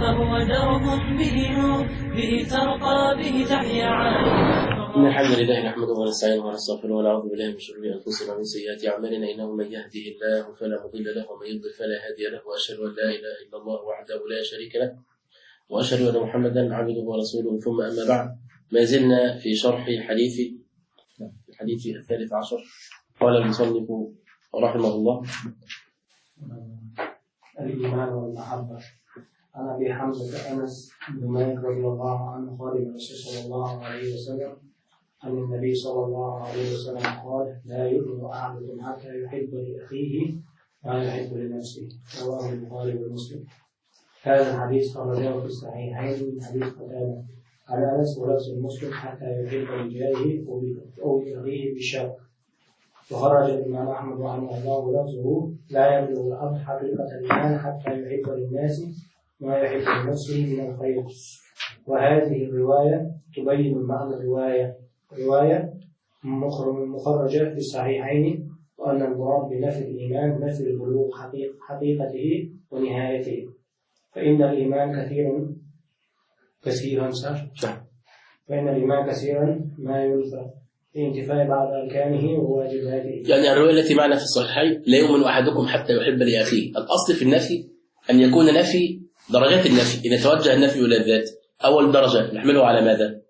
فهو درب به نور، به ترقى، به تحيا عالم. إن الحمد لله نحمده ونستعينه ونستغفره ونعوذ بالله من شرور أنفسنا ومن سيئات أعمالنا، إنه من يهده الله فلا مضل له ومن يضلل فلا هادي له، وأشهد أن لا إله إلا الله وحده لا شريك له، وأشهد أن محمدا عبده ورسوله. ثم أما بعد، ما زلنا في شرح الحديث الثالث عشر. قال المصنف رحمه الله: الإيمان والمحبة. عن أبي حمزة أنس بن مالك رضي الله عنه قال الرسول صلى الله عليه وسلم عن النبي صلى الله عليه وسلم قال: لا يؤمن أحدكم حتى يحب لأخيه ما يحب لنفسه. رواه البخاري ومسلم. هذا الحديث خرجه في الصحيحين من حديث قتادة عن أنس ولفظ المسلم: حتى يحب لجاره أو لأخيه بالشر. وخرج الإمام أحمد رحمه الله لفظه: لا يبلغ العبد حقيقة الإيمان حتى يحب للناس ما يحب لنفسه من الخير. وهذه الرواية تبين معنى رواية مخرجة في الصحيحين، وأن المراد بنفي الإيمان نفي البلوغ حقيقته ونهايته. فإن الإيمان كثيرا ما ينفى انتفاء بعض أركانه وواجباته. يعني الرواية التي معنا في الصحيحين: لا يؤمن أحدكم حتى يحب لأخيه. الأصل في النفي أن يكون نفي درجات النفي. إذا توجه النفي إلى الذات، أول درجة نحمله على ماذا؟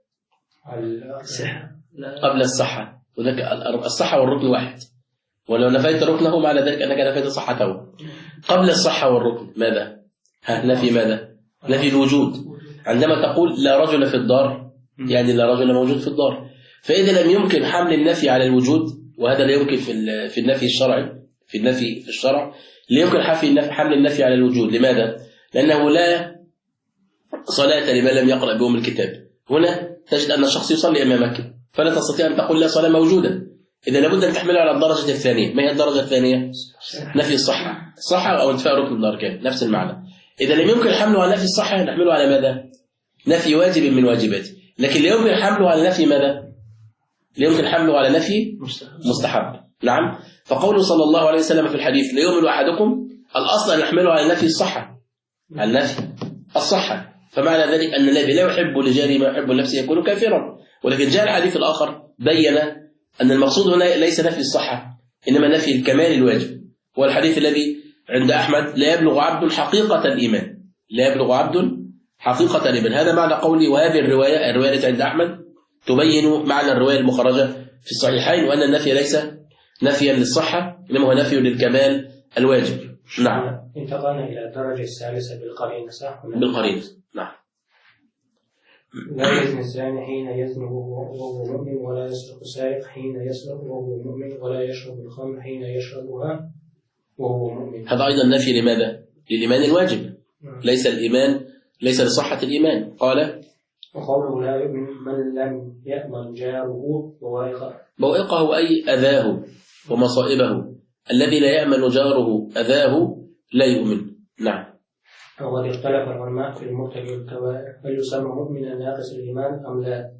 قبل الصحة. وذلك الصحة والركن واحد، ولو نفيت ركنه معنى ذلك أنك نفيت صحته. قبل الصحة والركن ماذا؟ نفي ماذا؟ نفي الوجود. عندما تقول لا رجل في الدار، يعني لا رجل موجود في الدار. فإذا لم يمكن حمل النفي على الوجود، وهذا لا يمكن في النفي الشرعي، في النفي في الشرع لا يمكن حمل النفي على الوجود. لماذا؟ لأنه لا صلاة لمن لم يقرأ بأم الكتاب. هنا تجد أن الشخص يصلي أمامك، فلا تستطيع أن تقول لا صلاة موجودة. إذا لابد أن تحمله على الدرجة الثانية. ما هي الدرجة الثانية؟ نفي الصحة أو انتفاء ركن من الأركان، نفس المعنى. إذا لم يمكن حمله على نفي الصحة نحمله على ماذا؟ نفي واجب من واجباته. لكن لا يمكن حمله على نفي ماذا؟ لا يمكن حمله على نفي مستحب. نعم. فقوله صلى الله عليه وسلم في الحديث: لا يؤمن أحدكم، الأصل أن نحمله على نفي الصحة، على نفي الصحة. فمعنى ذلك أن الذي لا يحب لجاره ما يحب لنفسه يكون كافرا. ولكن جاء الحديث الآخر بين أن المقصود هنا ليس نفي الصحة، إنما نفي الكمال الواجب. والحديث الذي عند أحمد: لا يبلغ عبد حقيقة الإيمان. لا يبلغ عبد حقيقة الإيمان. هذا معنى قولي. وهذه الرواية التي عند أحمد تبين معنى الرواية المخرجة في الصحيحين، وأن النفي ليس نفيا للصحة، إنما هو نفي للكمال الواجب. نعم. انتقلنا إلى الدرجة الثالثة بالقرينة، صح؟ بالقرينة. نعم. لا يزني الزاني حين يزني وهو مؤمن، ولا يسرق السارق حين يسرق وهو مؤمن، ولا يشرب الخمر حين يشربها وهو مؤمن. هذا أيضا نفي لماذا؟ للإيمان الواجب. ليس الإيمان، ليس لصحة الإيمان. قال: وقوله لا يؤمن من لم يأمن جاره بوائقه أي أذاه ومصائبه. الذي لا يأمن جاره أذاه لا يؤمن. نعم. وقد اختلف العلماء في المرتكب الكبائر: هل يسمى مؤمنا ناقص الإيمان أم لا؟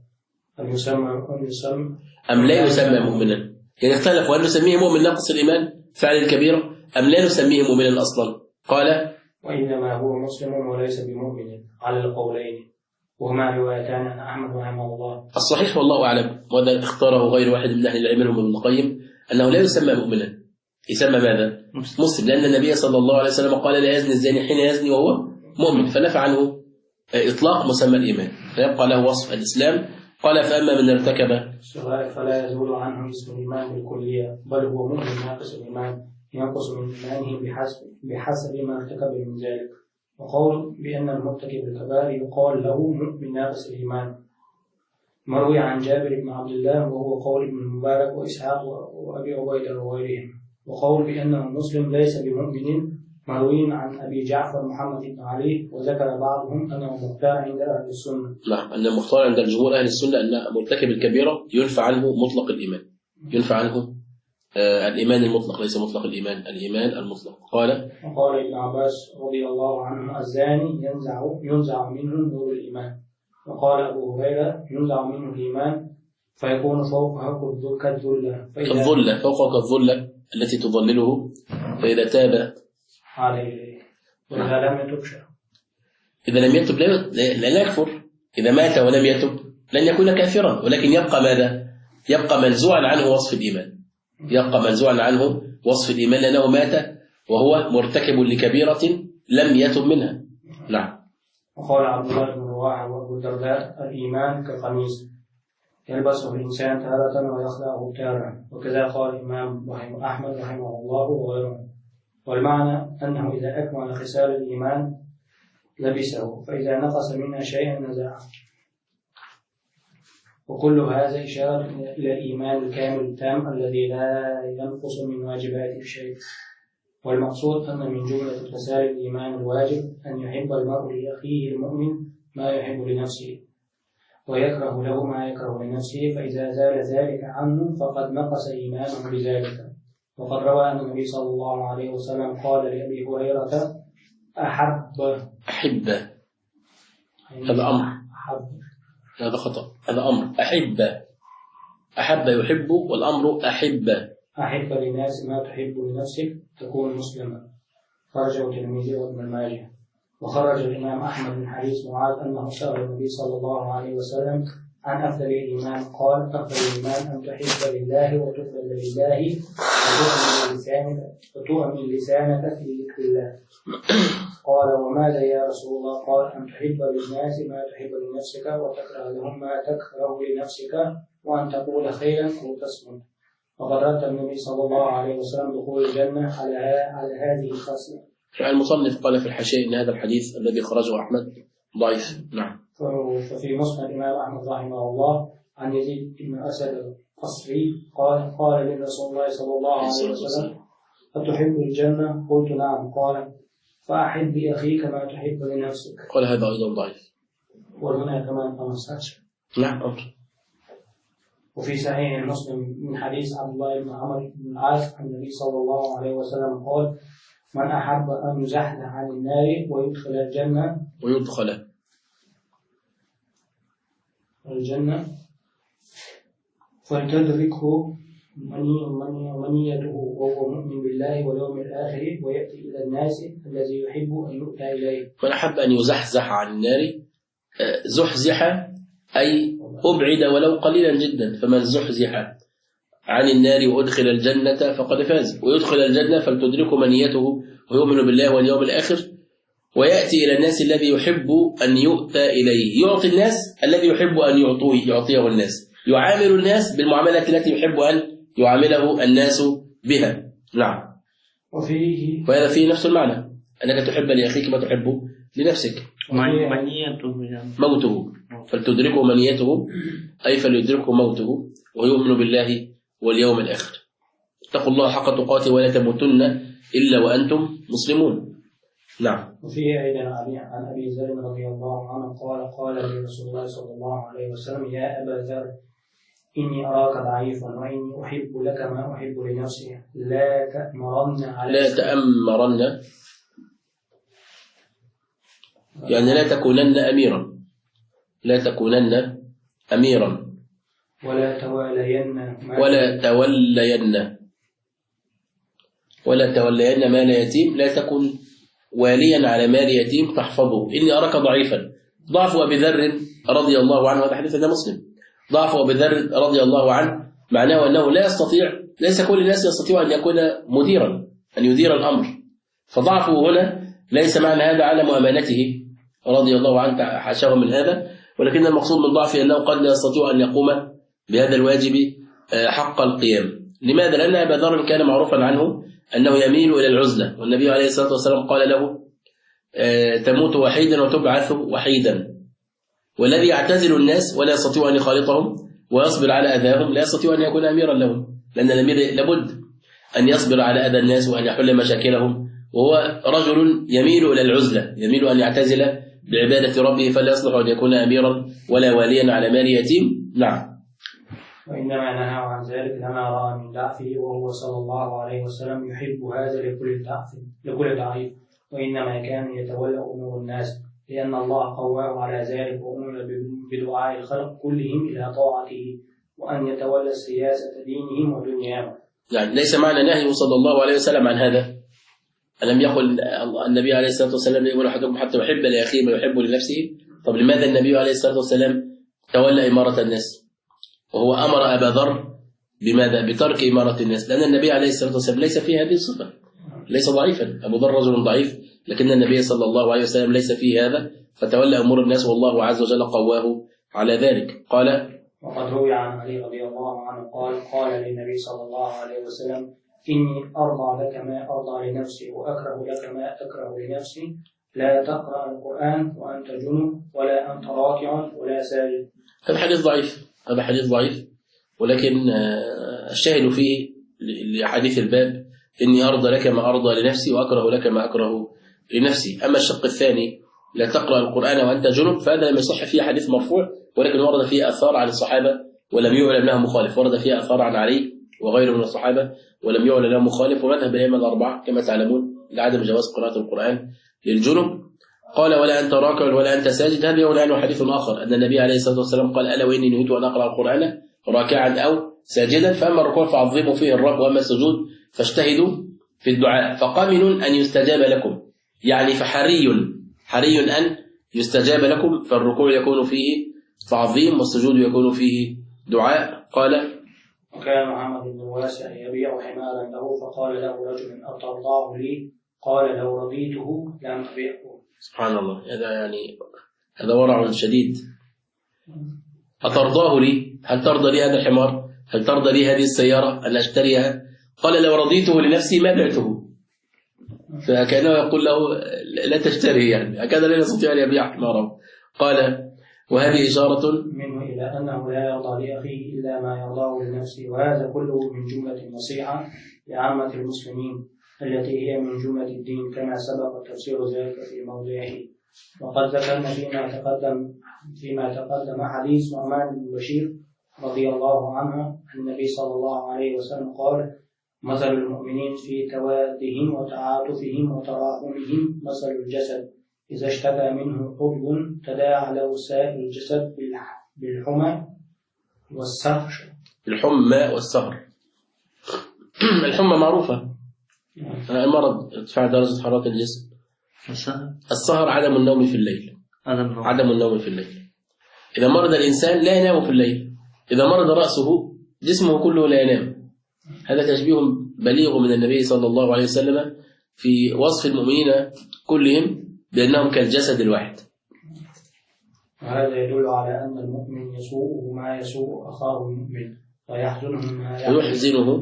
أم لا يسمى مؤمنا؟ يعني اختلف: وهل نسميه مؤمن ناقص الإيمان فعل الكبيرة، أم لا نسميه مؤمنا أصلا؟ قال: وإنما هو مسلم وليس بمؤمن، على القولين، وهما روايتان عن أحمد رحمه الله. الصحيح والله أعلم، وهذا اختاره غير واحد من أهل العلم منهم ابن القيم، أنه لا يسمى مؤمنا، يسمى ماذا؟ مسلم. لأن النبي صلى الله عليه وسلم قال: لا يزني الزاني حين يزني وهو مؤمن، فنفى عنه إطلاق مسمى الإيمان، فيبقى له وصف الإسلام. قال: فأما من ارتكب الصغائر فلا يزول عنه اسم الإيمان بالكلية، بل هو مؤمن ناقص الإيمان، ينقص من إيمانه بحسب ما ارتكب من ذلك. وقول بأن المرتكب الكبائر يقال له مؤمن ناقص الإيمان، مروي عن جابر بن عبد الله، وهو قول ابن المبارك وإسحاق وأبي عبيدة وغيرهم. وقول بأنه مسلم ليس بمؤمن، مروي عن أبي جعفر محمد بن علي، وذكر بعضهم أنه مختار عند أهل السنة. نعم، أن المختار عند الجمهور أهل السنة أن مرتكب الكبيرة ينفى عنه مطلق الإيمان، ينفى عنه الإيمان المطلق، ليس مطلق الإيمان، الإيمان المطلق. وقال ابن عباس رضي الله عنه: الزاني ينزع منه نور الإيمان. وقال أبو هريرة: ينزع منه الإيمان فيكون فوقها كالظلة، فوقها كالظلة التي تظلله، فإذا تاب عليه وإذا لم يتب. إذا لم يتب لا يكفر، إذا مات ولم يتب لن يكون كافرا، ولكن يبقى ماذا؟ يبقى منزوعا عنه وصف الإيمان، يبقى منزوعا عنه وصف الإيمان لأنه مات وهو مرتكب لكبيرة لم يتب منها. نعم. وقال عبد الله بن رواحة وأبو الدرداء: الإيمان كقميص يلبسه الإنسان تارة ويخلعه تارة، وكذا قال الإمام أحمد رحمه الله وغيره. والمعنى أنه إذا أكمل خصال الإيمان لبسه، فإذا نقص منها شيئا نزعه. وكل هذا إشارة إلى الإيمان الكامل التام الذي لا ينقص من واجباته شيء. والمقصود أن من جملة خصال الإيمان الواجب أن يحب المرء لأخيه المؤمن ما يحب لنفسه، ويكره له ما يكره لنفسه، فإذا زال ذلك عنه فقد نقص إيمانه بذلك. وقد روى أن النبي صلى الله عليه وسلم قال لأبي هريرة: أحب هذا أمر، هذا خطأ، هذا أمر. أحب يحب، والأمر أحب للناس ما تحب لنفسك تكون مسلما. خرجه الترمذي وابن ماجه. وخرج الإمام أحمد من حديث معاذ أنه سأل النبي صلى الله عليه وسلم عن أفضل الإيمان، قال: أفضل الإيمان أن تحب لله وتقبل لله وتؤمن لسانك في ذكر الله. قال: وماذا يا رسول الله؟ قال: أن تحب للناس ما تحب لنفسك، وتكره لهم ما تكره لنفسك، وأن تقول خيرا أو تصمت. وقد رد النبي صلى الله عليه وسلم دخول الجنة على هذه الخصلة. المصنف قال في الحاشية إن هذا الحديث الذي خرجه أحمد ضعيف. نعم. ففي مسند الإمام أحمد رحمه الله عن يزيد بن أسد القصري قال للرسول الله صلى الله عليه وسلم: أتحب الجنة؟ قلت: نعم. قال: فأحب أخيك ما تحب لنفسك. قال هذا أيضا ضعيف. وهنا كمان 15. نعم. وفي صحيح مسلم من حديث عبد الله بن عمرو بن العاص عن النبي صلى الله عليه وسلم قال: من أحب أن يزحزح عن النار ويدخل الجنة فلتدركه منيته وهو مؤمن بالله واليوم الآخر ويأتي إلى الناس الذي يحب أن يؤتى إليه. من أحب أن يزحزح عن النار، زحزح أي أبعد ولو قليلا جدا، فمن زحزح عن النار وأدخل الجنة فقد فاز. ويدخل الجنة فلتدرك منيته ويؤمن بالله واليوم الآخر ويأتي إلى الناس الذي يحب أن يؤتى إليه. يعطي الناس الذي يحب أن يعطيه الناس، يعامل الناس بالمعاملة التي يحب أن يعامله الناس بها. نعم. وهذا فيه نفس المعنى، أنك تحب لأخيك ما تحب لنفسك. موته فلتدركه منيته أي فليدركه موته ويؤمن بالله واليوم الآخر. اتقوا الله حق تقاته ولا تموتن إلا وأنتم مسلمون. نعم. وفيه أيضا عن أبي ذر رضي الله عنه قال لي رسول الله صلى الله عليه وسلم: يا أبا ذر، إني أراك ضعيفا وإني أحب لك ما أحب لنفسي، لا تأمرن يعني لا تكونن أميرا ولا تولين مال يتيم، لا تكن واليا على مال يتيم تحفظه. إني أراك ضعيفا. ضعف أبي ذر رضي الله عنه، هذا حديث مسلم. ضعف أبي ذر رضي الله عنه معناه أنه ليس كل الناس يستطيع أن يكون مديرا، أن يدير الأمر. فضعفه هنا ليس معنى هذا على مؤامنته رضي الله عنه، حاشاه من هذا، ولكن المقصود من ضعفه أنه قد لا يستطيع أن يقوم بهذا الواجب حق القيام. لماذا؟ لأن أبا ذر كان معروفا عنه أنه يميل إلى العزلة، والنبي عليه الصلاة والسلام قال له: تموت وحيدا وتبعث وحيدا. والذي يعتزل الناس ولا يستطيع أن يخالطهم ويصبر على أذاهم لا يستطيع أن يكون أميرا لهم، لأن الأمير لابد أن يصبر على أذى الناس وأن يحل مشاكلهم، وهو رجل يميل إلى العزلة، يميل أن يعتزل بعبادة ربه، فلا يصلح أن يكون أميرا ولا واليا على مال يتيم. نعم. وإنما نهى عن ذلك لما رأى من ضعفه، وهو صلى الله عليه وسلم يحب هذا لكل ضعيف، وإنما كان يتولى أمور الناس، لأن الله قواه على ذلك وأمر بدعاء الخلق كلهم إلى طاعته، وأن يتولى سياسة دينهم ودنياهم. يعني ليس معنى نهيه صلى الله عليه وسلم عن هذا ألم يقل النبي عليه الصلاة والسلام يقول أحدكم حتى يحب لأخيه ما يحب لنفسه؟ طب لماذا النبي عليه الصلاة والسلام تولى إمارة الناس وهو أمر أبا ذر بماذا؟ بترك إمارة الناس، لأن النبي عليه الصلاة والسلام ليس فيه هذه الصفة، ليس ضعيفا. أبو ذر رجل ضعيف، لكن النبي صلى الله عليه وسلم ليس فيه هذا، فتولى أمور الناس والله عز وجل قواه على ذلك. قال: وقد روي عن علي رضي الله عنه قال للنبي صلى الله عليه وسلم: إني أرضى لك ما أرضى لنفسي وأكره لك ما أكره لنفسي، لا تقرأ القرآن وأنت جنب ولا أنت راكع ولا ساجد. هذا حديث ضعيف، هذا حديث ضعيف، ولكن الشاهد فيه لحديث الباب: إني أرضى لك ما أرضى لنفسي وأكره لك ما أكره لنفسي. أما الشق الثاني لا تقرأ القرآن وأنت جنب، فهذا لم يصح فيه حديث مرفوع، ولكن ورد فيه آثار عن الصحابة ولم يعلم لها مخالف، ورد فيه آثار عن علي وغيره من الصحابة ولم يعلم لها مخالف، ومذهب الأئمة الأربعة كما تعلمون لعدم جواز قراءة القرآن للجنب. قال: ولا أنت راكع ولا أنت ساجد. هذا يقول عنه حديث آخر أن النبي عليه الصلاة والسلام قال: ألا وإني نهيت أن أقرأ القرآن راكعا أو ساجدا، فأما الركوع فعظموا فيه الرب، وأما السجود فاجتهدوا في الدعاء، فقامن أن يستجاب لكم، يعني حري أن يستجاب لكم، فالركوع يكون فيه تعظيم والسجود يكون فيه دعاء. قال: وكان محمد بن واسع يبيع حمارا له، فقال له رجل: أترضاه لي؟ قال: لو رضيته لم أبيعه. سبحان الله، هذا ورع شديد. أترضاه لي؟ هل ترضى لي هذا الحمار؟ هل ترضى لي هذه السيارة أن أشتريها؟ قال: لو رضيته لنفسي ما بعته. فكأنه يقول له لا تشتري، يعني هكذا لا يستطيع أن يبيع حماره. قال: وهذه إشارة منه إلى أنه لا يرضى لأخيه إلا ما يرضاه لنفسه، وهذا كله من جملة النصيحة لعامة المسلمين التي هي من جملة الدين، كما سبق تفسير ذلك في موضعه. وقد ذكرنا فيما تقدم حديث نعمان بن بشير رضي الله عنه النبي صلى الله عليه وسلم قال: مثل المؤمنين في توادهم وتعاطفهم وتراحمهم مثل الجسد إذا اشتكى منه عضو تداعى له سائر الجسد بالحمى والسهر. الحمى والسهر. الحمى معروفة، المرض ارتفاع درجة حرارة الجسم. السهر عدم النوم في الليل. عدم النوم في الليل. إذا مرض الإنسان لا ينام في الليل، إذا مرض رأسه جسمه كله لا ينام. هذا تشبيه بليغ من النبي صلى الله عليه وسلم في وصف المؤمنين كلهم بأنهم كالجسد الواحد. وهذا يدل على أن المؤمن يسوءه ما يسوء أخاه المؤمن، ويحزنه ما ويحزنه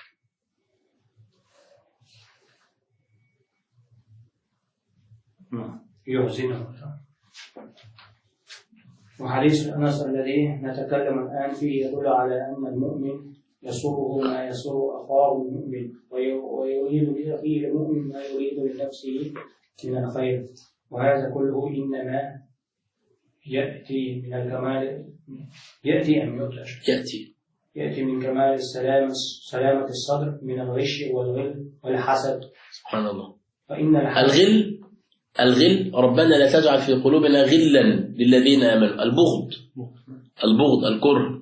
يحزنه. وحديث أنس الذي نتكلم الآن فيه يدل على أن المؤمن يسوءه ما يسوء أخاه المؤمن، ويريد لأخيه المؤمن ما يريد لنفسه من الخير، وهذا كله إنما يأتي من الكمال، يأتي من كمال سلامة الصدر من الغش والغل والحسد. سبحان الله. فإن الغل ربنا لا تجعل في قلوبنا غلا للذين آمنوا. البغض الكره،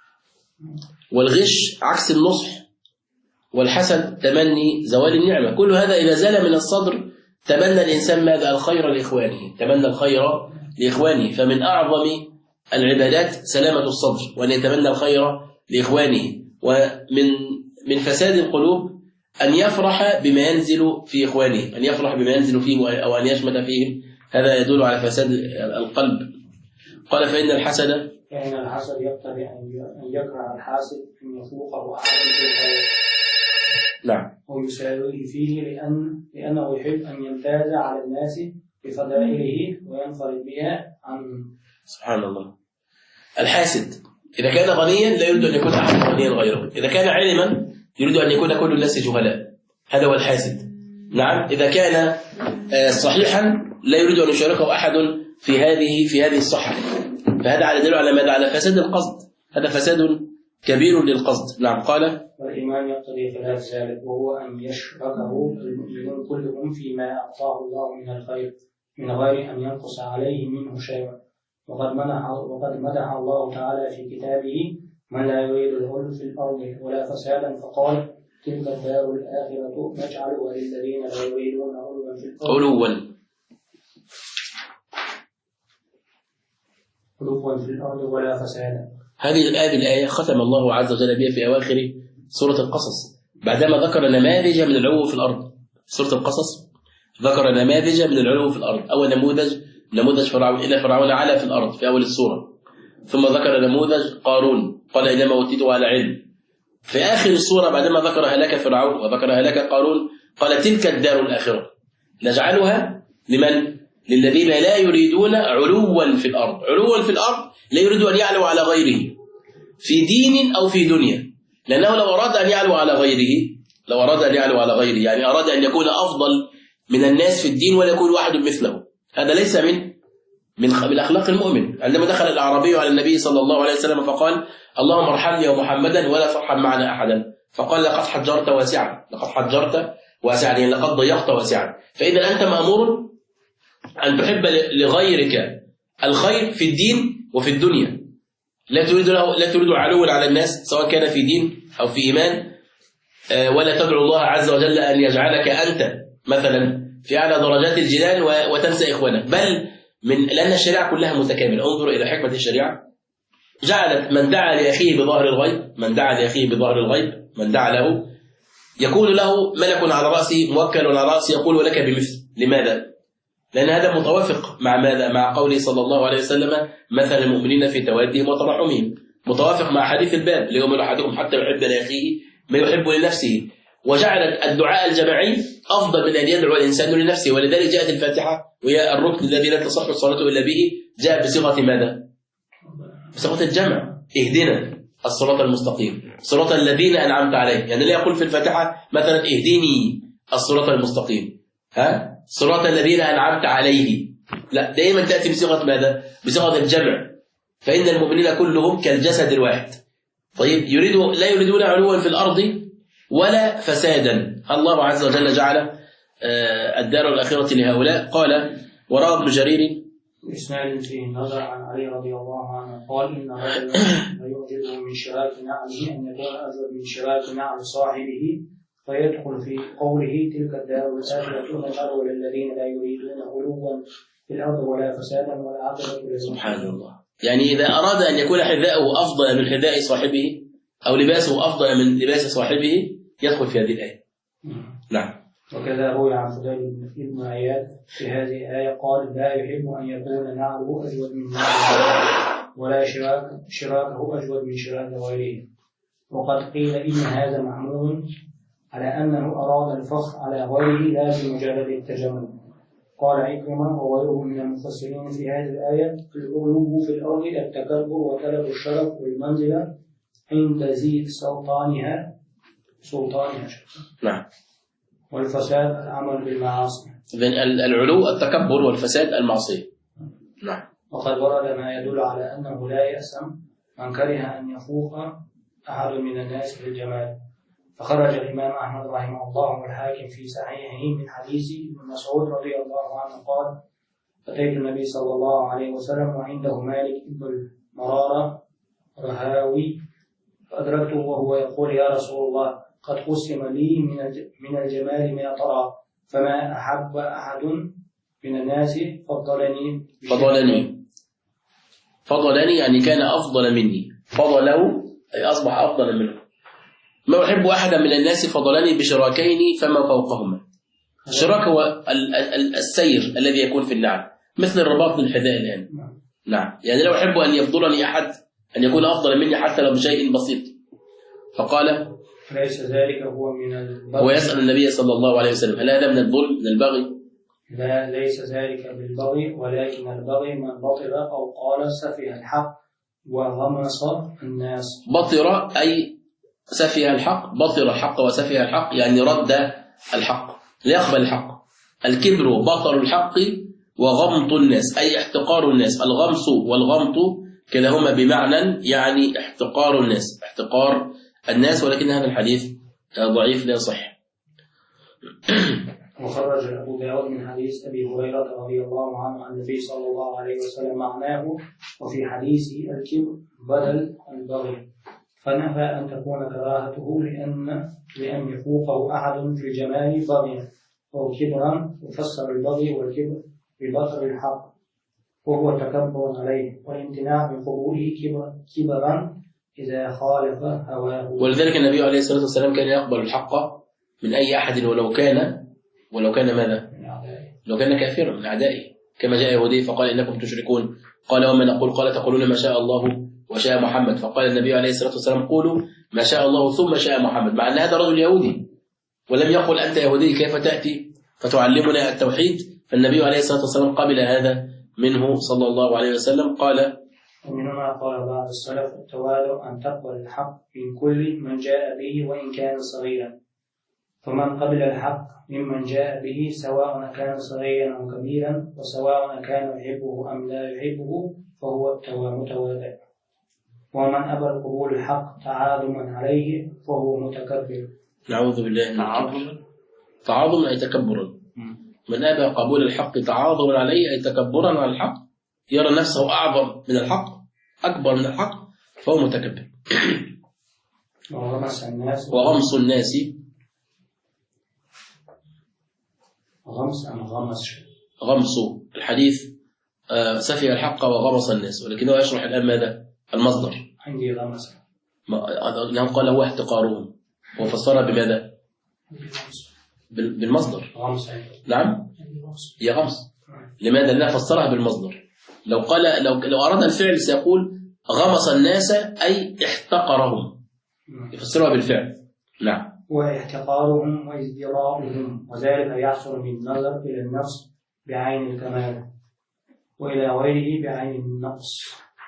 والغش عكس النصح، والحسد تمني زوال النعمة. كل هذا إذا زال من الصدر تمنى الإنسان ماذا؟ الخير لإخوانه، تمنى الخير لإخوانه. فمن أعظم العبادات سلامة الصدر، وأن يتمنى الخير لإخوانه. ومن فساد القلوب أن يفرح بما ينزل في إخوانه، أن يفرح بما ينزل فيه أو أن يشمت فيهم، هذا يدل على فساد القلب. قال: فإن الحسد يقتضي أن يكره الحاسد أن يفوقه أحد في الخير، نعم، ويساويه فيه لأنه يحب أن يمتاز على الناس بفضائله وينفرد بها عنه. سبحان الله. الحاسد إذا كان غنيا لا يريد أن يكون أحد غنيا غيره، إذا كان علما يريد أن يكون كل الناس جهلاء، هذا هو الحاسد. نعم، إذا كان صحيحا لا يريد أن يشاركه أحد في هذه الصحة، فهذا يدل على ماذا؟ على فساد القصد، هذا فساد كبير للقصد. نعم. قال: والإيمان يقتضي خلاف ذلك، وهو أن يشركه المؤمنون كلهم فيما أعطاه الله من الخير من غير أن ينقص عليه منه شيئا. وقد مدح الله تعالى في كتابه من لا يريد الغلو في الأرض ولا فسادا، فقال: تلك الدار الآخرة نجعلها للذين لا يريدون علوا في الأرض ولا فسادا. هذه الآية ختم الله عز وجل بها في أواخر سورة القصص، بعدما ذكر نماذج من العلو في الأرض. سورة القصص ذكر نماذج من العلو في الأرض. أول نموذج فرعون، إن فرعون علا في الأرض في أول السورة. ثم ذكر نموذج قارون، قال إنما أوتيته على علم. في آخر السورة بعدما ذكر هلاك فرعون وذكر هلاك قارون قال تلك الدار الآخرة نجعلها لمن؟ للذين لا يريدون علوا في الأرض. علوا في الأرض لا يريد أن يعلو على غيره في دين أو في دنيا، لأنه لو أراد أن يعلو على غيره يعني أراد أن يكون أفضل من الناس في الدين ولا يكون واحد مثله. هذا ليس من أخلاق المؤمن. عندما دخل الأعرابي على النبي صلى الله عليه وسلم فقال اللهم ارحمني ومحمدا ولا ترحم معنا أحدا، فقال لقد حجرت واسعا، يعني لقد ضيقت واسعا. فإذا أنت مأمور أن تحب لغيرك الخير في الدين وفي الدنيا، لا تريد علوا على الناس سواء كان في دين أو في إيمان، ولا تدعو الله عز وجل أن يجعلك أنت مثلا في أعلى درجات الجنان وتنسى إخوانك، بل لأن الشريعة كلها متكاملة. انظروا إلى حكمة الشريعة، جعلت من دعا لأخيه بظهر الغيب من دعا له يكون له ملك على رأسه موكل على رأسه يقول لك بمثل. لماذا؟ لأن هذا متوافق مع ماذا؟ مع قوله صلى الله عليه وسلم مثل المؤمنين في توادهم وترحمهم، متوافق مع حديث الباب ليؤمن أحدكم حتى يحب لأخيه ما يحب لنفسه. وجعلت الدعاء الجماعي أفضل من أن يدعو الإنسان لنفسه، ولذلك جاءت الفاتحة وهي الركن الذي لا تصح الصلاة إلا به جاء بصيغة ماذا؟ بصيغة الجمع. اهدنا الصراط المستقيم صراط الذين أنعمت عليهم، يعني لا يقول في الفاتحة مثلا اهدني الصراط المستقيم صراط الذين أنعمت عليه، لا، دائما تأتي بصيغة ماذا؟ بصيغة الجمع. فإن المؤمنين كلهم كالجسد الواحد. طيب لا يريدون علوا في الأرض ولا فسادا. الله عز وجل جعل الدار الآخرة لهؤلاء. قال وروى ابن جرير إسناد فيه نظر عن علي رضي الله عنه قال إن رجلا لا يعجبه من شراك نعله أن يكون أجود من شراك نعل صاحبه، فيدخل في قوله تلك الدار الآخرة نجعلها للذين لا يريدون علوا في الأرض ولا فسادا ولا عاقبة للمتقين. سبحان الله. يعني إذا أراد أن يكون حذاؤه أفضل من حذاء صاحبه أو لباسه أفضل من لباس صاحبه يدخل في هذه الآية. نعم. وكذا روي عن فضيل بن عياد في هذه الآية قال لا يحب أن يكون نعله أجود من نعله ولا شراكه أجود من شراك غيره. وقد قيل إن هذا محمول على أنه أراد الفخر على غيره لا بمجرد التجمل. قال عكرمة وغيره من المفسرين في هذه الآية الغلو في الأرض التكبر وطلب الشرف والمنزلة عند ذي سلطانها. نعم. والفساد العمل بالمعاصي. إذن العلو التكبر والفساد المعصية. نعم. وقد ورد ما يدل على أنه لا يأسم من كره أن يفوق أحد من الناس بالجمال. فخرج الإمام أحمد رحمه الله والحاكم في صحيحه من حديث ابن مسعود رضي الله عنه قال أتيت النبي صلى الله عليه وسلم وعنده مالك بن المرارة رهاوي فأدركته وهو يقول يا رسول الله قد قسم لي من الجمال ما ترى، فما أحب أحد من الناس فضلني يعني كان أفضل مني، فضله أي أصبح أفضل منه. ما أحب أحدا من الناس فضلني بشراكين فما فوقهما. الشراك هو السير الذي يكون في النعل مثل الرباط بالحذاء الآن. نعم. يعني لو أحب أن يفضلني أحد أن يكون أفضل مني حتى لو بشيء بسيط. فقال ليس ذلك هو من البغي. ويسأل النبي صل الله عليه وسلم هل هذا من الظلم من البغي؟ لا، ليس ذلك بالبغي، ولكن البغي من بطر أو قال سفه الحق وغمص الناس. بطر أي سفه الحق، بطر الحق وسفه الحق يعني رد الحق لا يقبل الحق. الكبر بطر الحق وغمط الناس أي احتقار الناس. الغمص والغمط كلاهما بمعنى يعني احتقار الناس، ولكن هذا الحديث ضعيف لا يصح. وخرج أبو داود من حديث أبي هريرة رضي الله عنه عن النبي صلى الله عليه وسلم معناه وفي حديثه الكبر بدل البغي. فنفى أن تكون كراهته لأن يفوقه أحد في الجمال بغيا أو كبرا، وفسر البغي والكبر ببطر الحق وهو تكبر عليه، والامتناع من قبوله كبرا إذا خالف هواه. ولذلك النبي عليه الصلاة والسلام كان يقبل الحق من أي أحد ولو كان ماذا؟ لو كان كافرا من أعدائه، كما جاء يهودي فقال إنكم تشركون، قال وما نقول؟ قال تقولون ما شاء الله وشاء محمد، فقال النبي عليه الصلاة والسلام قولوا ما شاء الله ثم شاء محمد، مع أن هذا رجل يهودي ولم يقل أنت يهودي كيف تأتي فتعلمنا التوحيد، فالنبي عليه الصلاة والسلام قبل هذا منه صلى الله عليه وسلم. قال ومنما قال بعض السلف التواضع أن تقبل الحق من كل من جاء به وإن كان صغيرا، فمن قبل الحق ممن جاء به سواء كان صغيرا أو كبيرا، وسواء كان يحبه أم لا يحبه، فهو متواضع. ومن أبى قبول الحق تعاظما عليه فهو متكبر. نعوذ بالله من الكبر. تعاظم أي تكبرا. من أبى قبول الحق تعاظما عليه أي تكبرا على الحق، يرى نفسه أعظم من الحق أكبر من الحق، فهو متكبر. وغمس الناس غمس الحديث سفي الحق وغمس الناس، ولكنه يشرح الآن ماذا؟ المصدر. عندي غمس نعم، قال هو احتقارهم، وفسرها بماذا؟ بالمصدر. نعم هي غمس. لماذا؟ لأنها فسرها بالمصدر. لو أراد الفعل سيقول غمس الناس أي احتقرهم، يفسرها بالفعل. نعم. واحتقارهم وازدراؤهم، وذلك يحصل من النظر إلى النفس بعين الكمال وإلى غيره بعين النقص.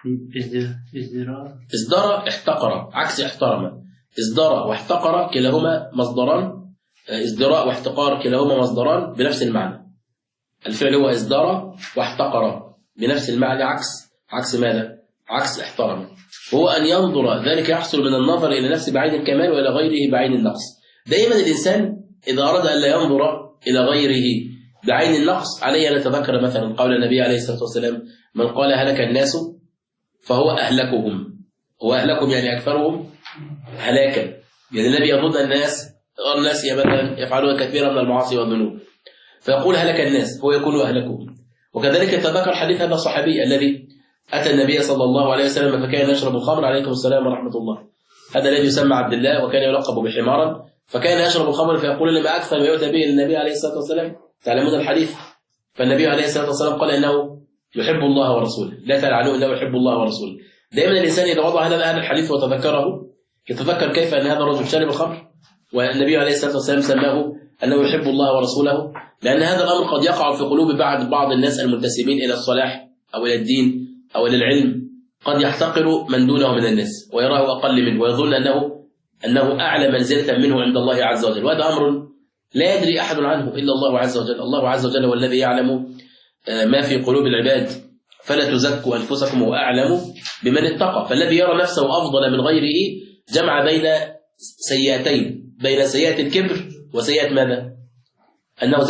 ازدرى احتقر عكس احترم. ازدرى واحتقر كلاهما مصدران، ازدراء واحتقار كلاهما مصدران بنفس المعنى. الفعل هو ازدرى واحتقر بنفس المعنى، عكس ماذا؟ عكس احترم. وهو أن ينظر، ذلك يحصل من النظر إلى نفسه بعين الكمال وإلى غيره بعين النقص. دائما الإنسان إذا أراد أن لا ينظر إلى غيره بعين النقص عليه أن يتذكر مثلا قول النبي عليه الصلاة والسلام من قال هلك الناس فهو أهلكهم. هو أهلكهم يعني أكثرهم هلاكا، يعني النبي يظن الناس مثلا يفعلون كثيرا من المعاصي والذنوب، فيقول هلك الناس هو يكون أهلكهم. وكذلك يتذكر حديث هذا الصحابي الذي أتى النبي صلى الله عليه وسلم فكان يشرب الخمر، عليكم السلام ورحمة الله، هذا الذي يسمى عبد الله وكان يلقب بحمارا، فكان يشرب الخمر فيقول لما أكثر ما يؤتى به النبي عليه الصلاة والسلام، تعلمون الحديث. فالنبي عليه الصلاة والسلام قال إنه يحب الله ورسوله، لا تلعنوه إنه يحب الله ورسوله. دائما الإنسان إذا وضع هذا الحديث وتذكره يتذكر كيف أن هذا الرجل شرب الخمر والنبي عليه الصلاة والسلام سماه أنه يحب الله ورسوله، لأن هذا الأمر قد يقع في قلوب بعض الناس المنتسبين إلى الصلاح أو إلى الدين أو إلى العلم، قد يحتقر من دونه من الناس ويراه أقل منه ويظن أنه أعلى منزلة منه عند الله عز وجل، وهذا أمر لا يدري أحد عنه إلا الله عز وجل. الله عز وجل هو الذي يعلم ما في قلوب العباد، فلا تزكوا أنفسكم وأعلم بمن اتقى. فالذي يرى نفسه أفضل من غيره جمع بين سيئتين، بين سيئة الكبر وسيئة ماذا؟ أنه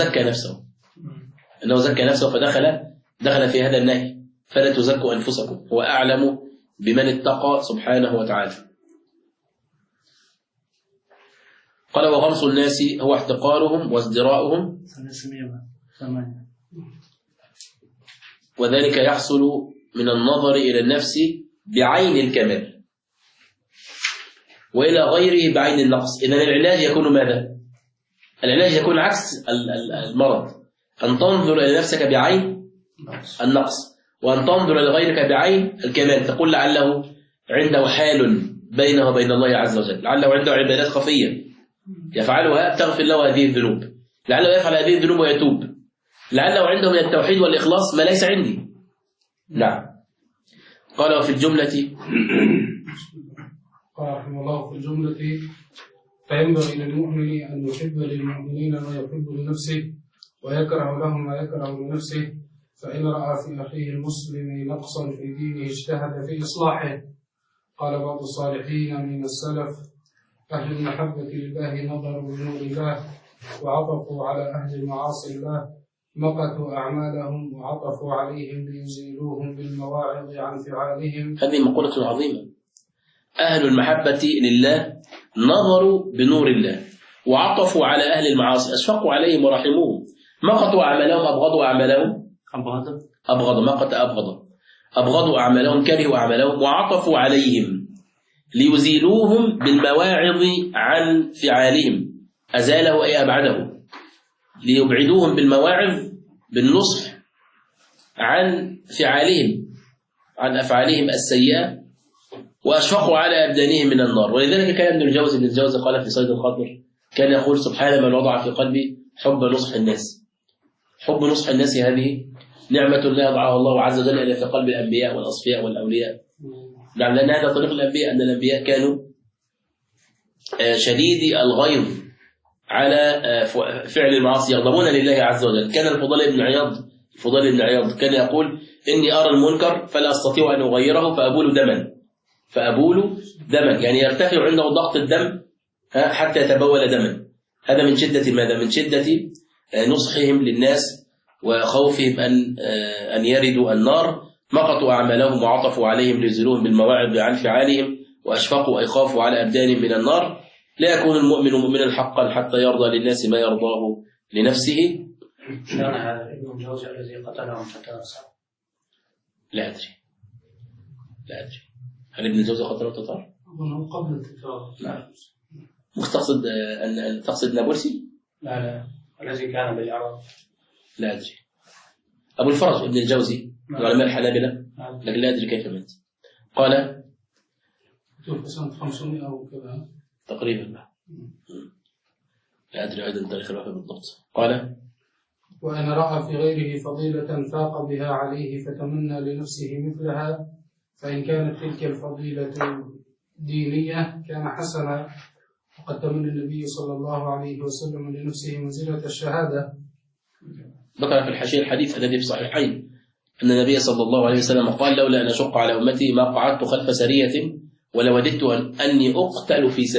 زكى نفسه فدخل في هذا النهي، فلا تزكوا أنفسكم هو أعلم بمن اتقى سبحانه وتعالى. قال وغمس الناس هو احتقارهم وازدراؤهم، وذلك يحصل من النظر إلى النفس بعين الكمال وإلى غيره بعين النقص. إذن العلاج يكون ماذا؟ العلاج يكون عكس المرض، أن تنظر إلى نفسك بعين النقص وأن تنظر لغيرك بعين الكمال، تقول لعله عنده حال بينه وبين الله عز وجل، لعله عنده عبادات خفية يفعلها تغفر له هذه الذنوب، لعله يفعل هذه الذنوب ويتوب، لعله عنده من التوحيد والإخلاص ما ليس عندي. نعم. قال وفي الجملة قال رحمه الله في الجملة فينبغي للمؤمن أن يحب للمؤمنين ما يحب لنفسه ويكره لهم ما يكره لنفسه، فإن رأى في أخيه المسلم نقصا في دينه اجتهد في إصلاحه. قال بعض الصالحين من السلف أهل المحبة لله نظروا بنور الله وعطفوا على أهل معاصي الله، مقتوا أعمالهم وعطفوا عليهم ليزيلوهم بالمواعظ عن فعالهم. هذه مقولة عظيمة. أهل المحبة لله نظروا بنور الله وعطفوا على أهل المعاصي، أشفقوا عليهم ورحموهم، مقتوا أعمالهم، أبغضوا أعمالهم، أبغضوا أعمالهم، كرهوا أعمالهم، وعطفوا عليهم ليزيلوهم بالمواعظ عن فعالهم، أزاله أي أبعده، ليبعدوهم بالمواعظ بالنصح عن فعالهم، عن أفعالهم السيئة، وأشفقوا على أبدانهم من النار. ولذلك كان ابن الجوزي قال في صيد الخاطر، كان يقول: سبحان من وضع في قلبي حب نصح الناس. حب نصح الناس هذه نعمة لا يضعها الله عز وجل إلا في قلب الأنبياء والأصفياء والأولياء. نعم، لأن هذا طريق الأنبياء، أن الأنبياء كانوا شديدي الغيظ على فعل المعاصي، يغضبون لله عز وجل. كان الفضيل بن عياض كان يقول: إني أرى المنكر فلا أستطيع أن أغيره فأبول دما، يعني يرتفع عنده ضغط الدم حتى يتبول دما. هذا من شدة ماذا؟ من شدة نصحهم للناس وخوفهم أن يردوا النار. مقتوا أعمالهم وعطفوا عليهم ليزيلوهم بالمواعظ عن فعالهم، وأشفقوا أي خافوا على أبدانهم من النار. لا يكون المؤمن مؤمنا حقا حتى يرضى للناس ما يرضاه لنفسه. كان هذا ابن الجوزي الذي قتلهم تتارسا؟ لا أدري. هل ابن الجوزي قتل التتار؟ قبل التتار. لا. تقصد أن تقصد نابلسي؟ لا، الذي كان بالعراق. لا أدري. أبو الفرج ابن الجوزي علماء الحنابلة، لكن لا أدري كيف مات. قال توفي سنة 500 أو كذا تقريبا. لا أدري أيضا تاريخ الوفاة بالضبط. قال: وأن رأى في غيره فضيلة فاق بها عليه فتمنى لنفسه مثلها، فإن كانت تلك الفضيلة دينية كان حسنا، وقد تمنى النبي صلى الله عليه وسلم لنفسه منزلة الشهادة. ذكر في الحاشية الحديث الذي في الصحيحين أن النبي صلى الله عليه وسلم قال: لولا أن أشق على أمتي ما قعدت خلف سرية ولوددت أني أقتل في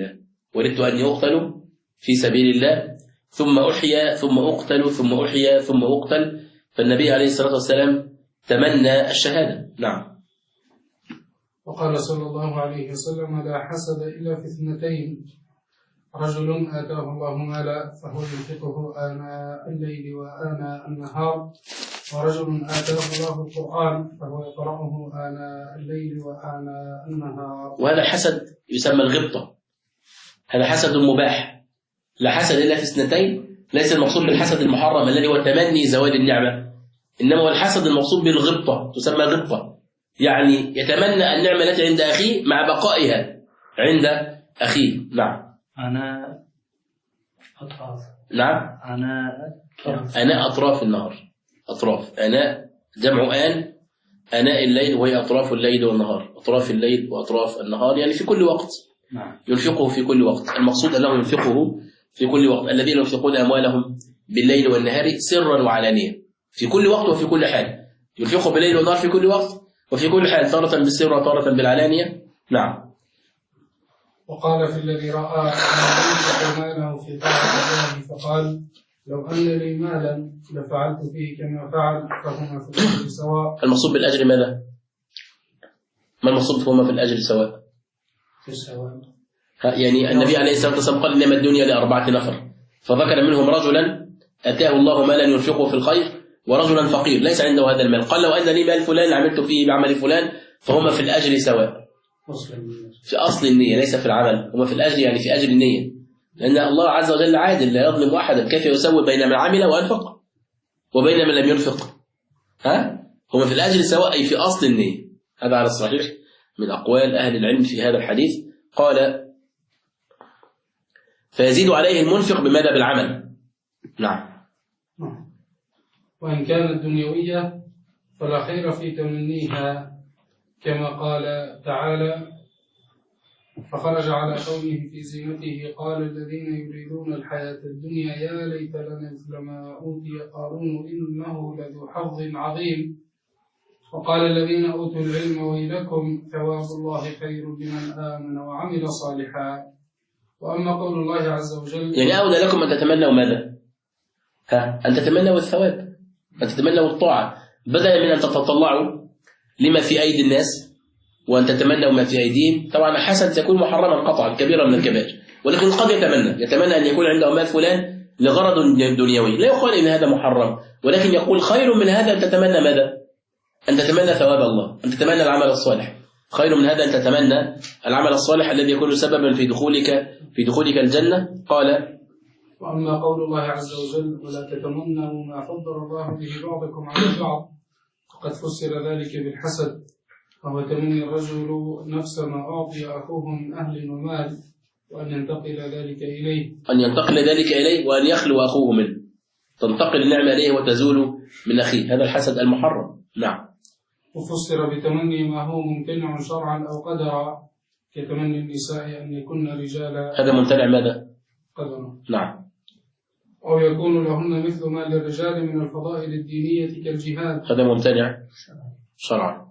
سبيل الله ثم أحيا ثم أقتل ثم أحيا ثم أقتل. فالنبي عليه الصلاة والسلام تمنى الشهادة. نعم. وقال صلى الله عليه وسلم: لا حسد إلا في اثنتين: رجل آتاه الله مالا فهو ينفقه آناء الليل وآناء النهار، ورجل آتاه الله القرآن فهو يقرأه آناء الليل وآناء النهار. وهذا حسد يسمى الغبطة، هذا حسد مباح، لا حسد إلا في اثنتين. ليس المقصود بالحسد المحرم الذي هو تمني زوال النعمة، إنما هو الحسد المقصود بالغبطة، تسمى غبطة، يعني يتمنى النعمة التي عند أخيه مع بقائها عند أخيه. نعم. أنا أطراف. نعم. أنا أطراف النهار. أطراف أنا جمع آناء الليل، وهي أطراف الليل والنهار. أطراف الليل وأطراف النهار يعني في كل وقت. نعم. ينفقه في كل وقت. المقصود أنه ينفقه في كل وقت. الذين ينفقون أموالهم بالليل والنهار سرا وعلانية، في كل وقت وفي كل حال. ينفقه بالليل والنهار في كل وقت وفي كل حال، تارة بالسر وتارة بالعلانية. نعم. وقال في الذي رأى أن ينفق ماله في طاعة الله فقال: لو أن لي مالا لفعلت فيه كما فعل، فهما في الأجر سواء. المقصود بالأجر ماذا؟ ما المقصود فهما في الأجر سواء؟ في السواء يعني النبي عليه الصلاة والسلام قال: إنما الدنيا ل4 نفر، فذكر منهم رجلا أتاه الله مالا ينفقه في الخير، ورجلا فقير ليس عنده هذا المال. قال: لو أن لي مال فلان عملت فيه بعمل فلان، فهما في الأجر سواء. في أصل النية ليس في العمل، هما في الأجر يعني في أجر النية، لأن الله عز وجل عادل لا يظلم أحدا. كيف يسوي بين من عمل وأنفق وبين من لم ينفق؟ هما في الأجر سواء، أي في أصل النية. هذا على الصحيح من أقوال أهل العلم في هذا الحديث. قال: فيزيد عليه المنفق بماذا؟ بالعمل. نعم. وإن كانت دنيوية فلا خير في تمنيها، كما قال تعالى: فخرج على قومه في زينته قال الذين يريدون الحياة الدنيا يا ليت لنا مثل ما أوتي قارون إنه لذو حظ عظيم. وقال الذين أوتوا العلم ويلكم ثواب الله خير لمن آمن وعمل صالحا. وأما قول الله عز وجل: يعني أولى لكم أن تتمنوا ماذا؟ أن تتمنوا الثواب، أن تتمنوا الطاعة، بدلا من أن تتطلعوا لما في أيدي الناس وأن تتمنوا ما في أيديهم. طبعا الحسد سيكون محرما قطعا، كبيرا من الكبائر، ولكن قد يتمنى أن يكون عنده مال فلان لغرض دنيوي، لا يقال إن هذا محرم، ولكن يقول خير من هذا أن تتمنى ماذا؟ أن تتمنى ثواب الله، أن تتمنى العمل الصالح. خير من هذا أن تتمنى العمل الصالح الذي يكون سببا في دخولك الجنة. قال: وأما قول الله عز وجل: ولا تتمنوا ما فضل الله به بعضكم على بعض، فقد فسر ذلك بالحسد، وهو تمني الرجل نفس ما أعطي أخوه من أهل ومال، وأن ينتقل ذلك إليه وأن يخلو أخوه منه، تنتقل النعمة إليه وتزول من أخيه، هذا الحسد المحرم. نعم. وفسر بتمني ما هو ممتنع شرعا أو قدرا، كتمني النساء أن يكن رجالا. هذا ممتنع ماذا؟ قدرا. نعم. أو يكون لهن مثل ما للرجال من الفضائل الدينية كالجهاد. هذا ممتنع شرعا.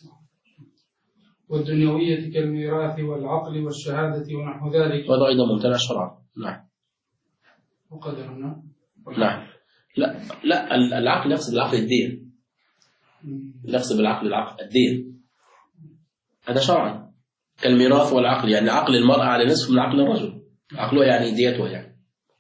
والدنيوية كالميراث والعقل والشهادة ونحو ذلك. وهذا أيضا ممتنع شرعا. نعم. وقدرنا. نعم. لا العقل يقصد العقل الدين، يقصد بالعقل الدين، هذا شرعا. كالميراث والعقل، يعني عقل المرأة على نصف من عقل الرجل، عقله يعني ديته يعني.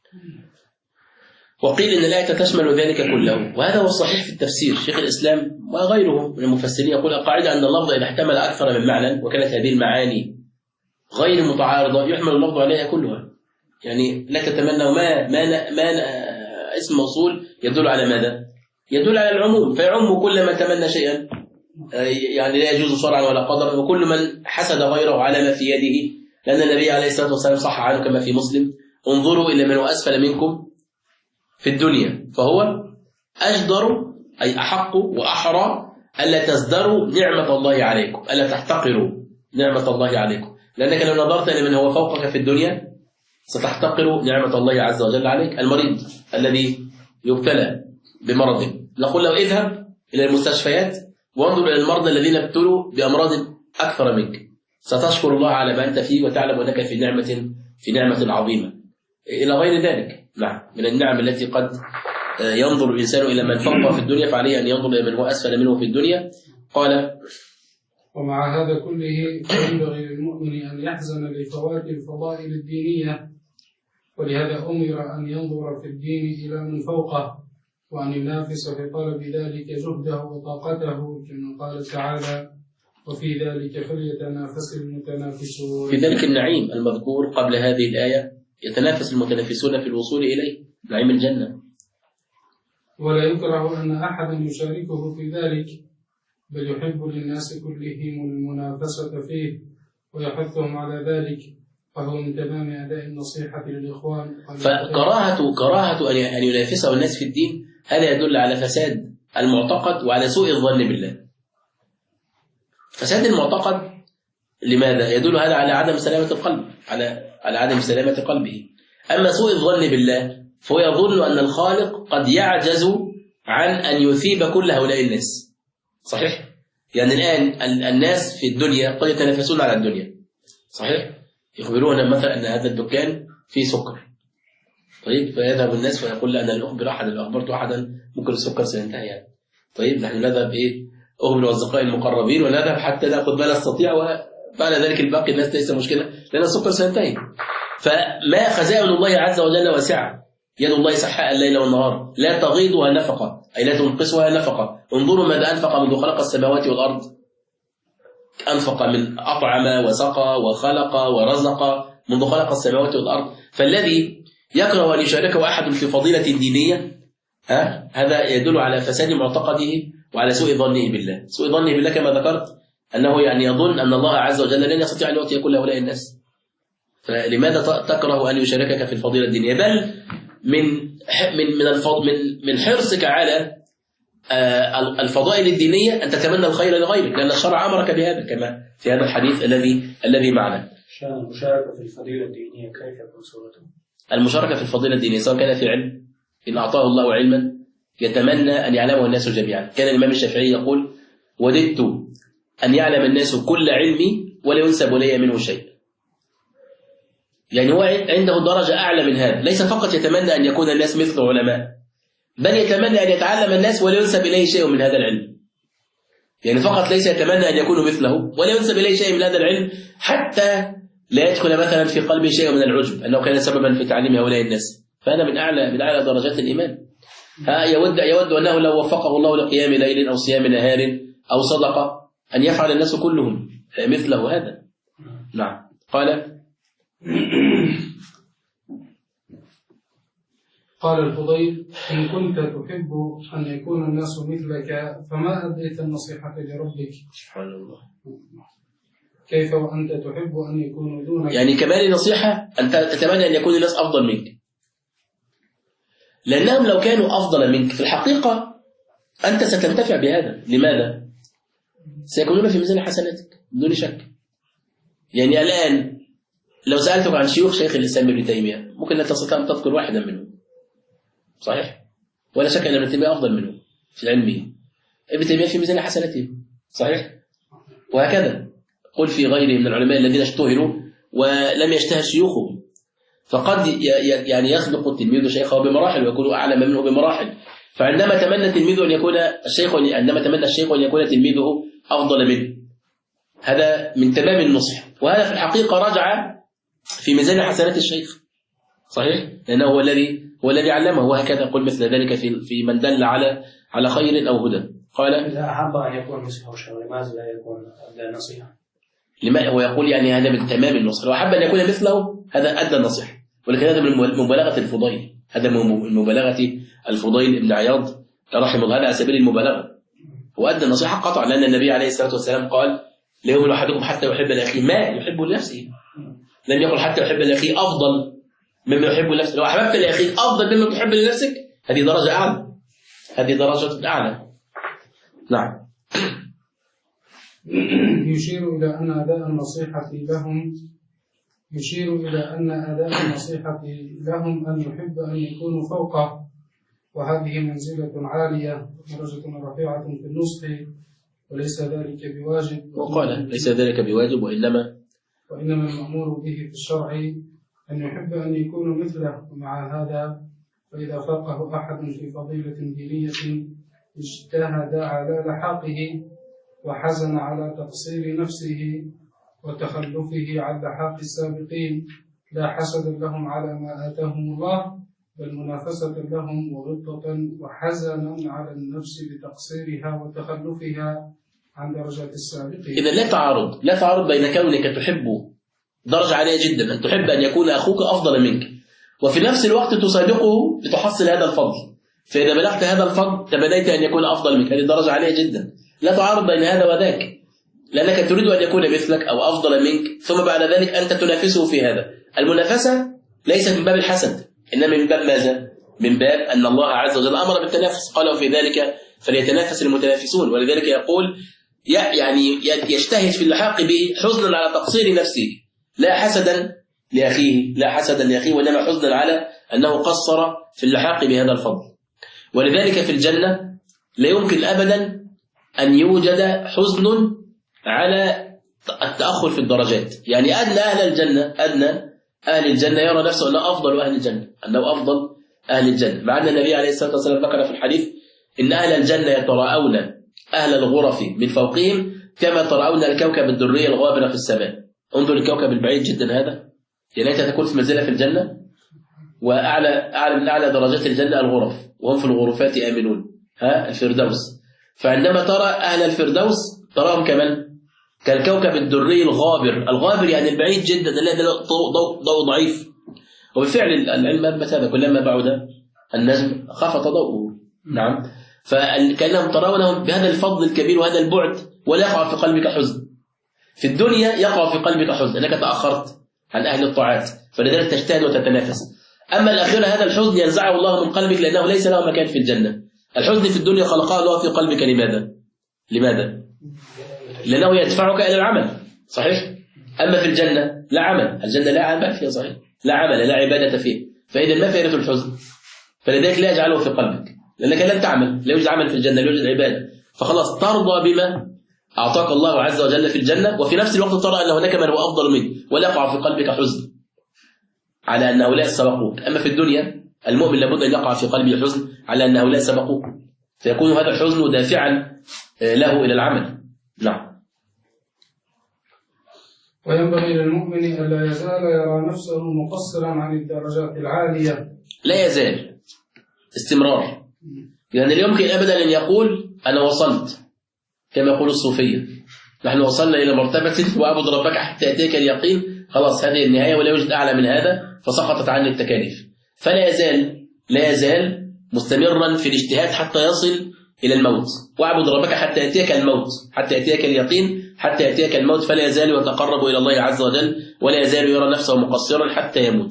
وقيل إن الآية تشمل ذلك كله، وهذا هو الصحيح في التفسير. شيخ الإسلام وغيره من المفسرين يقول: القاعدة أن اللفظ إذا احتمل أكثر من معنى وكانت هذه المعاني غير متعارضة يحمل اللفظ عليها كلها. يعني لا تتمنوا ما اسم موصول يدل على ماذا؟ يدل على العموم، فيعم كل من تمنى شيئا يعني لا يجوز شرعا ولا قدرا، وكل من حسد غيره على ما في يده، لأن النبي عليه الصلاة والسلام صح عنه كما في مسلم: انظروا إلى من هو أسفل منكم في الدنيا فهو أجدر، أي أحق وأحرى ألا تزدروا نعمة الله عليكم، ألا تحتقروا نعمة الله عليكم، لأنك لو نظرت إلى من هو فوقك في الدنيا ستحتقر نعمة الله عز وجل عليك. المريض الذي يبتلى بمرض، نقول له: اذهب إلى المستشفيات وانظر إلى المرضى الذين ابتلوا بأمراض أكثر منك، ستشكر الله على ما أنت فيه وتعلم أنك في نعمة عظيمة، إلى غير ذلك. نعم، من النعم التي قد ينظر الإنسان إلى من فوقه في الدنيا، فعليه أن ينظر إلى من هو أسفل منه في الدنيا. قال: ومع هذا كله فينبغي للمؤمن أن يحزن لفوات الفضائل الدينية، ولهذا أمر أن ينظر في الدين إلى من فوقه، وأن ينافس في طلب ذلك جهده وطاقته، كما قال تعالى: وفي ذلك فليتنافس المتنافسون. في ذلك النعيم المذكور قبل هذه الآية يتنافس المتنافسون في الوصول إليه، نعيم الجنة. ولا يكره أن أحدا يشاركه في ذلك، بل يحب للناس كلهم المنافسة فيه ويحثهم على ذلك، وهو من تمام أداء النصيحة للإخوان. فكراهة أن ينافسه الناس في الدين، هذا يدل على فساد المعتقد وعلى سوء الظن بالله. فساد المعتقد لماذا؟ يدل هذا على عدم سلامة القلب، على عدم سلامة قلبه. أما سوء الظن بالله فهو يظن أن الخالق قد يعجز عن أن يثيب كل هؤلاء الناس. صحيح؟ يعني الآن الناس في الدنيا قد يتنافسون على الدنيا، صحيح؟ يخبرون مثلا أن هذا الدكان فيه سكر، طيب فيذهب الناس ويقول: أنا لن أخبر أحدا، لو أخبرت أحدا ممكن السكر سينتهي يعني. طيب نحن نذهب أخبر أصدقائي المقربين ونذهب حتى نأخذ ما نستطيع، وبعد ذلك الباقي الناس ليس مشكلة لأن السكر سينتهي. فما خزائن الله عز وجل واسعة، يد الله سحاء الليل والنهار لا تغيضها نفقة، أي لا تنقصها نفقة. انظروا ماذا أنفق منذ خلق السماوات والأرض، أنفق من أطعم وسقى وخلق ورزق منذ خلق السماوات والأرض. فالذي يكره أن يشاركه أحد في فضيلة دينية هذا يدل على فساد معتقده وعلى سوء ظنه بالله. سوء ظنه بالله كما ذكرت أنه يعني يظن أن الله عز وجل لن يستطيع أن يعطي كل هؤلاء الناس، فلماذا تكره أن يشاركك في الفضيلة الدينية؟ بل من حرصك على الفضائل الدينية أن تتمنى الخير لغيرك، لأن الشرع أمرك بهذا كما في هذا الحديث الذي معنا. المشاركة في الفضيلة الدينية كيف يكون صورته؟ المشاركة في الفضيلة الدينية سواء كان في علم، إن أعطاه الله علما يتمنى أن يعلمه الناس جميعا. كان الإمام الشافعي يقول: وددت أن يعلم الناس كل علمي ولا ينسب إلي منه شيء. يعني هو عنده درجة أعلى من هذا، ليس فقط يتمنى أن يكون الناس مثل علماء، بل يتمنى أن يتعلم الناس ولا ينسب إليه شيء من هذا العلم. يعني فقط ليس يتمنى أن يكون مثله، ولا ينسب إليه شيء من هذا العلم، حتى لا يدخل مثلا في قلبه شيء من العجب أنه كان سببا في تعليم هؤلاء الناس. فهذا من أعلى درجات الإيمان. يود أنه لو وفقه الله لقيام ليل أو صيام نهار أو صدقة أن يفعل الناس كلهم مثله هذا. نعم. قال الفضيل: إن كنت تحب أن يكون الناس مثلك فما أديت النصيحة لربك؟ سبحان الله. كيف وأنت تحب أن يكونوا دونك؟ يعني كمان النصيحة أنت تتمنى أن يكون الناس أفضل منك، لأنهم لو كانوا أفضل منك في الحقيقة أنت ستنتفع بهذا. لماذا؟ سيكونون في ميزان حسناتك بدون شك. يعني الآن لو سألتك عن شيخ الإسلام ابن تيمية ممكن لا تستطيع أن تذكر واحدا منهم، صحيح؟ ولا شك أن ابن تيمية أفضل منه في علمه. ابن تيمية في ميزان حسناته، صحيح؟ وهكذا قل في غيره من العلماء الذين اشتهروا ولم يشتهر شيوخهم. فقد يعني يسبق التلميذ شيخه بمراحل ويكون أعلم منه بمراحل. فعندما تمنى التلميذ أن يكون الشيخ أن يكون تلميذه أفضل منه، هذا من تمام النصح. وهذا في الحقيقة رجع في ميزان حسنات الشيخ، صحيح؟ لأنه هو الذي علمه. وهكذا قل مثل ذلك في من دل على خير أو هدى. قال: إذا أحب أن يكون مثله شيخ لماذا لا يكون أدى نصيحة؟ لما هو يقول يعني هذا من تمام النصح. لو أحب أن يكون مثله هذا أدى النصيحة، ولكن هذا من مبالغة الفضيل. هذا من مبالغة الفضيل ابن عياض رحمه الله، على سبيل المبالغة. هو أدى النصيحة قطعا، لأن النبي عليه الصلاة والسلام قال: لا يؤمن أحدكم حتى يحب لأخيه ما يحب لنفسه. لم يقل حتى يحب لأخيه أفضل مما يحب لنفسه. لو أحببت لأخيك أفضل مما تحب لنفسك هذه درجة أعلى، هذه درجة أعلى. نعم. يشير إلى أن أداء النصيحة لهم أن يحب أن يكونوا فوقه، وهذه منزلة عالية درجة رفيعة في النصح، وليس ذلك بواجب. وقال: ليس ذلك بواجب، وإنما المأمور به في الشرع أن يحب أن يكون مثله. ومع هذا فإذا فاقه أحد في فضيلة دينية اجتهد على لحاقه وحزن على تقصير نفسه وتخلفه عن لحاق السابقين، لا حسد لهم على ما آتاهم الله، بل منافسة لهم وغبطة وحزنا على النفس بتقصيرها وتخلفها عن درجات السابقين. إذا لا تعارض بين كونك تحب درجة عالية جدا، أن تحب أن يكون أخوك أفضل منك، وفي نفس الوقت تصادقه لتحصل هذا الفضل. فإذا بلغت هذا الفضل تمنيت أن يكون أفضل منك، هذه درجة عالية جدا. لا تعارض بين هذا وذاك، لأنك تريد أن يكون مثلك أو أفضل منك، ثم بعد ذلك أنت تنافسه في هذا. المنافسة ليست من باب الحسد، إنما من باب ماذا؟ من باب أن الله عز وجل أمر بالتنافس، قال: وفي ذلك فليتنافس المتنافسون. ولذلك يقول يعني يجتهد في اللحاق به حزنا على تقصير نفسه، لا حسدا لأخيه، وإنما حزنا على أنه قصر في اللحاق بهذا الفضل. ولذلك في الجنة لا يمكن أبدا أن يوجد حزن على التأخر في الدرجات. يعني أدنى أهل الجنة يرى نفسه أنه أفضل أهل الجنة، مع أن النبي عليه الصلاة والسلام ذكر في الحديث إن أهل الجنة يتراءون أهل الغرف من فوقهم كما ترون الكوكب الدري الغابر في السماء. انظر الكوكب البعيد جدا هذا، يعني أنت تكون في منزلة في الجنة، وأعلى من أعلى درجات الجنة الغرف، وهم في الغرفات آمنون، الفردوس. فعندما ترى أهل الفردوس تراهم كالكوكب الدري الغابر يعني البعيد جدا الذي ضوء ضعيف. وبالفعل العلم أثبت هذا، كلما بعد النجم خفت ضوءه. نعم. فكأنهم ترونهم بهذا الفضل الكبير وهذا البعد، ولا يقع في قلبك حزن. في الدنيا يقع في قلبك حزن أنك تأخرت عن أهل الطاعات، فلذلك تجتهد وتتنافس. أما الأخير هذا الحزن ينزعه الله من قلبك، لأنه ليس له مكان في الجنة. الحزن في الدنيا خلقه الله في قلبك. لماذا؟ لأنه يدفعك إلى العمل، صحيح؟ أما في الجنة لا عمل، الجنة لا عمل فيها، صحيح؟ لا عمل، لا عبادة فيه، فإذا ما فائدة الحزن؟ فلذلك لا يجعله في قلبك، لأنك لن تعمل، لا يوجد عمل في الجنة، لا يوجد عبادة، فخلاص ترضى بما أعطاك الله عز وجل في الجنة، وفي نفس الوقت ترى أن هناك من هو أفضل منك، ولا يقع في قلبك حزن على أن هؤلاء سبقوك. أما في الدنيا المؤمن لابد أن يقع في قلبه حزن على أن هؤلاء سبقوك، فيكون هذا الحزن دافعا له إلى العمل. نعم. وينبغي للمؤمن ألا يزال يرى نفسه مقصرا عن الدرجات العالية. لا يزال، استمرار. يعني لا يمكن أبدا أن يقول أنا وصلت كما يقول الصوفية، نحن وصلنا إلى مرتبة واعبد ربك حتى يأتيك اليقين، خلاص هذه النهاية ولا يوجد أعلى من هذا فسقطت عني التكاليف. فلا يزال مستمرا في الاجتهاد حتى يصل إلى الموت. واعبد ربك حتى يأتيك الموت، حتى يأتيك اليقين، حتى يأتيك الموت. فلا يزال يتقرب إلى الله عز وجل ولا يزال يرى نفسه مقصرا حتى يموت.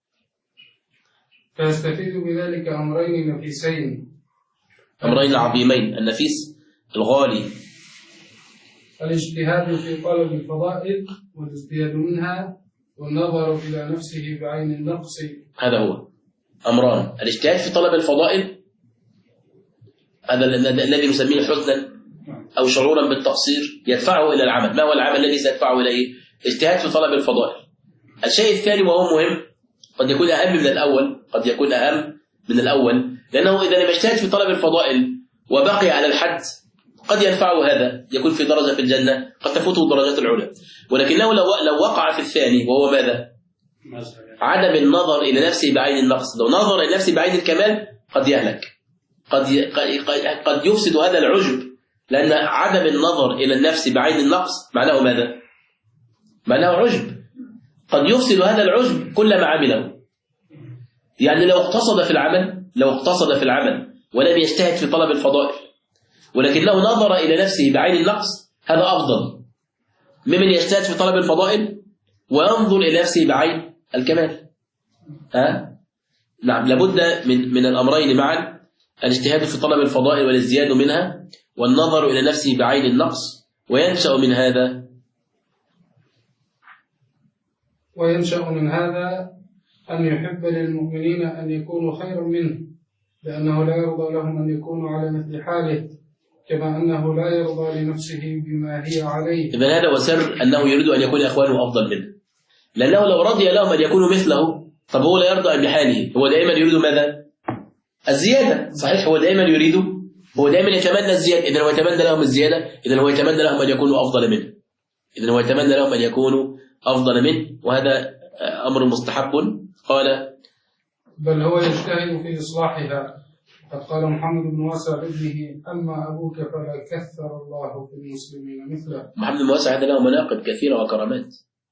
فيستفيد بذلك أمرين نفيسين، أمرين عظيمين. النفيس الغالي الاجتهاد في طلب الفضائل والازدياد منها، والنظر إلى نفسه بعين النقص. هذا هو أمران: الاجتهاد في طلب الفضائل، هذا الذي نسميه حزنا أو شعورا بالتقصير يدفعه إلى العمل. ما هو العمل الذي سيدفعه إليه؟ اجتهاد في طلب الفضائل. الشيء الثاني وهو مهم، قد يكون أهم من الأول، لأنه إذا لم يجتهد في طلب الفضائل وبقي على الحد قد ينفعه هذا، يكون في درجة في الجنة، قد تفوته الدرجات العلى. ولكنه لو وقع في الثاني وهو ماذا؟ عدم النظر إلى نفسه بعين النقص. لو نظر إلى نفسه بعين الكمال قد يهلك، قد يفسد هذا العجب، لأن عدم النظر إلى النفس بعين النقص معناه ماذا؟ معناه عجب. قد يفسد هذا العجب كل ما عمله. يعني لو اقتصد في العمل ولم يجتهد في طلب الفضائل ولكنه نظر إلى نفسه بعين النقص، هذا أفضل ممن يجتهد في طلب الفضائل وينظر إلى نفسه بعين الكمال. نعم، لابد من الأمرين معا: الاجتهاد في طلب الفضائل والازدياد منها، والنظر إلى نفسه بعين النقص. وينشأ من هذا أن يحب للمؤمنين أن يكونوا خيرا منه، لأنه لا يرضى لهم أن يكونوا على مثل حاله، كما أنه لا يرضى لنفسه بما هي عليه. إذن هذا وسر أنه يريد أن يكون إخوانه أفضل منه، لأنه لو رضي لهم أن يكونوا مثله، طب هو لا يرضى بحاله، هو دائما يريد ماذا؟ الزيادة. صحيح، هو دائما يتمنى الزيادة. إذن هو يتمنى لهم الزيادة، إذن هو يتمنى لهم أن يكونوا أفضل منه، وهذا أمر مستحب. قال: بل هو يجتهد في إصلاحها. قد قال محمد بن واسع لابنه: أما أبوك فلا كثر الله في المسلمين مثله. محمد بن واسع هذا له مناقب كثيرة وكرامات،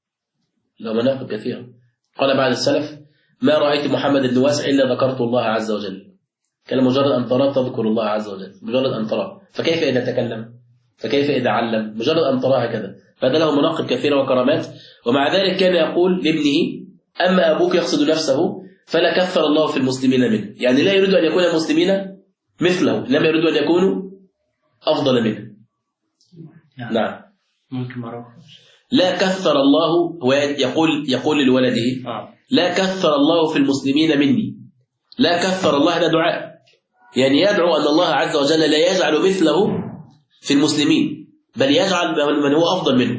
قال بعد السلف: ما رأيت محمد بن واسع إلا ذكرت الله عز وجل. كان مجرد أن تراه تذكر الله عز وجل، مجرد أن تراه. فكيف إذا تكلم؟ فكيف إذا علم؟ مجرد أن تراه هكذا. فهذا له مناقب كثيرة وكرامات. ومع ذلك كان يقول لابنه: أما أبوك، يقصد نفسه، فلا كثر الله في المسلمين منه. يعني لا يريد أن يكون المسلمين مثله، لم يريد أن يكونوا أفضل منه. نعم. ممكن مرة لا كثر الله، هو يقول لولده: لا كثر الله في المسلمين مني. لا كثر الله، هذا دعاء، يعني يدعو أن الله عز وجل لا يجعل مثله في المسلمين، بل يجعل من هو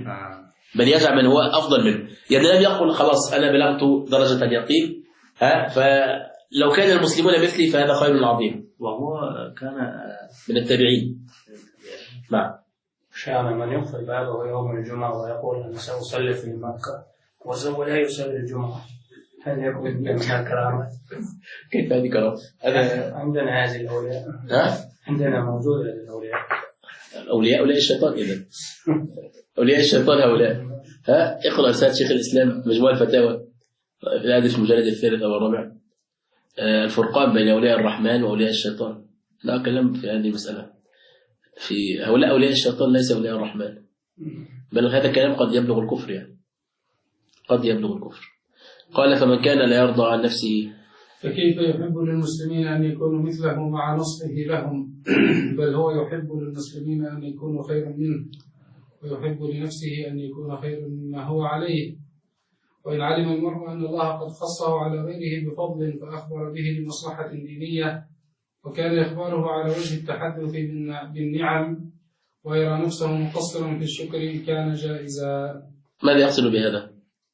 أفضل منه. يعني لم يقل خلاص أنا بلغت درجة اليقين، فلو كان المسلمون مثلي فهذا خير عظيم. وهو كان من التابعين. نعم. شأن من يغفل بابه يوم الجمعة ويقول أنا سأصلي في مكة وهو لا يصلي الجمعة، هل يكون من الكرامة؟ كيف هذه كرامة؟ عندنا هذه الأولياء. عندنا موجودة هذه الأولياء. أولياء الشيطان. إذن أولياء الشيطان هؤلاء. اقرأ رسالة شيخ الإسلام مجموع الفتاوى في الهدف المجلد الثالث أو الرابع، الفرقان بين أولياء الرحمن وأولياء الشيطان. لا كلام في هذه المسألة. في هؤلاء أولياء الشيطان ليس أولياء الرحمن، بل هذا الكلام قد يبلغ الكفر، يعني قد يبلغ الكفر. قال: فمن كان لا يرضى عن نفسه، فكيف يحب للمسلمين أن يكونوا مثله مع نصحه لهم؟ بل هو يحب للمسلمين أن يكونوا خيرا منه، ويحب لنفسه أن يكون خيرا مما هو عليه. وإن علم المرء أن الله قد خصه على غيره بفضل فأخبر به لمصلحة دينية، وكان إخباره على وجه التحدث بالنعم، ويرى نفسه مقصرا في الشكر، كان جائزا. ماذا يقصد بهذا؟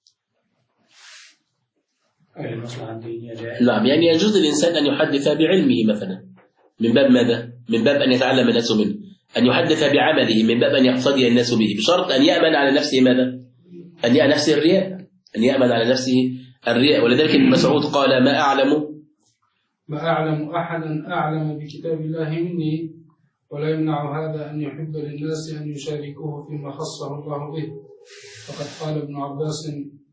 نعم، يعني يجوز للإنسان أن يحدث بعلمه مثلا، من باب ماذا؟ من باب أن يتعلم الناس منه. أن يحدث بعمله من باب أن يقتدي الناس به، بشرط أن يأمن على نفسه ماذا؟ أن يأمن نفسه الرياء، أن يأمن على نفسه الرياء. ولذلك ابن مسعود قال ما أعلم أحدا أعلم بكتاب الله مني، ولا يمنع هذا أن يحب للناس أن يشاركوه فيما خصه الله به. فقد قال ابن عباس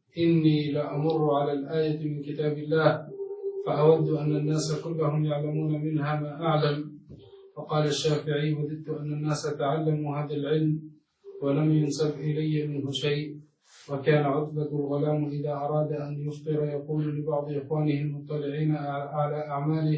إني لأمر على الآية من كتاب الله فأود أن الناس كلهم يعلمون منها ما أعلم. وقال الشافعي وددت أن الناس تعلموا هذا العلم ولم ينسب إلي منه شيء. وكان عتبة الغلام إذا أراد أن يفطر يقول لبعض إخوانه المطلعين على أعماله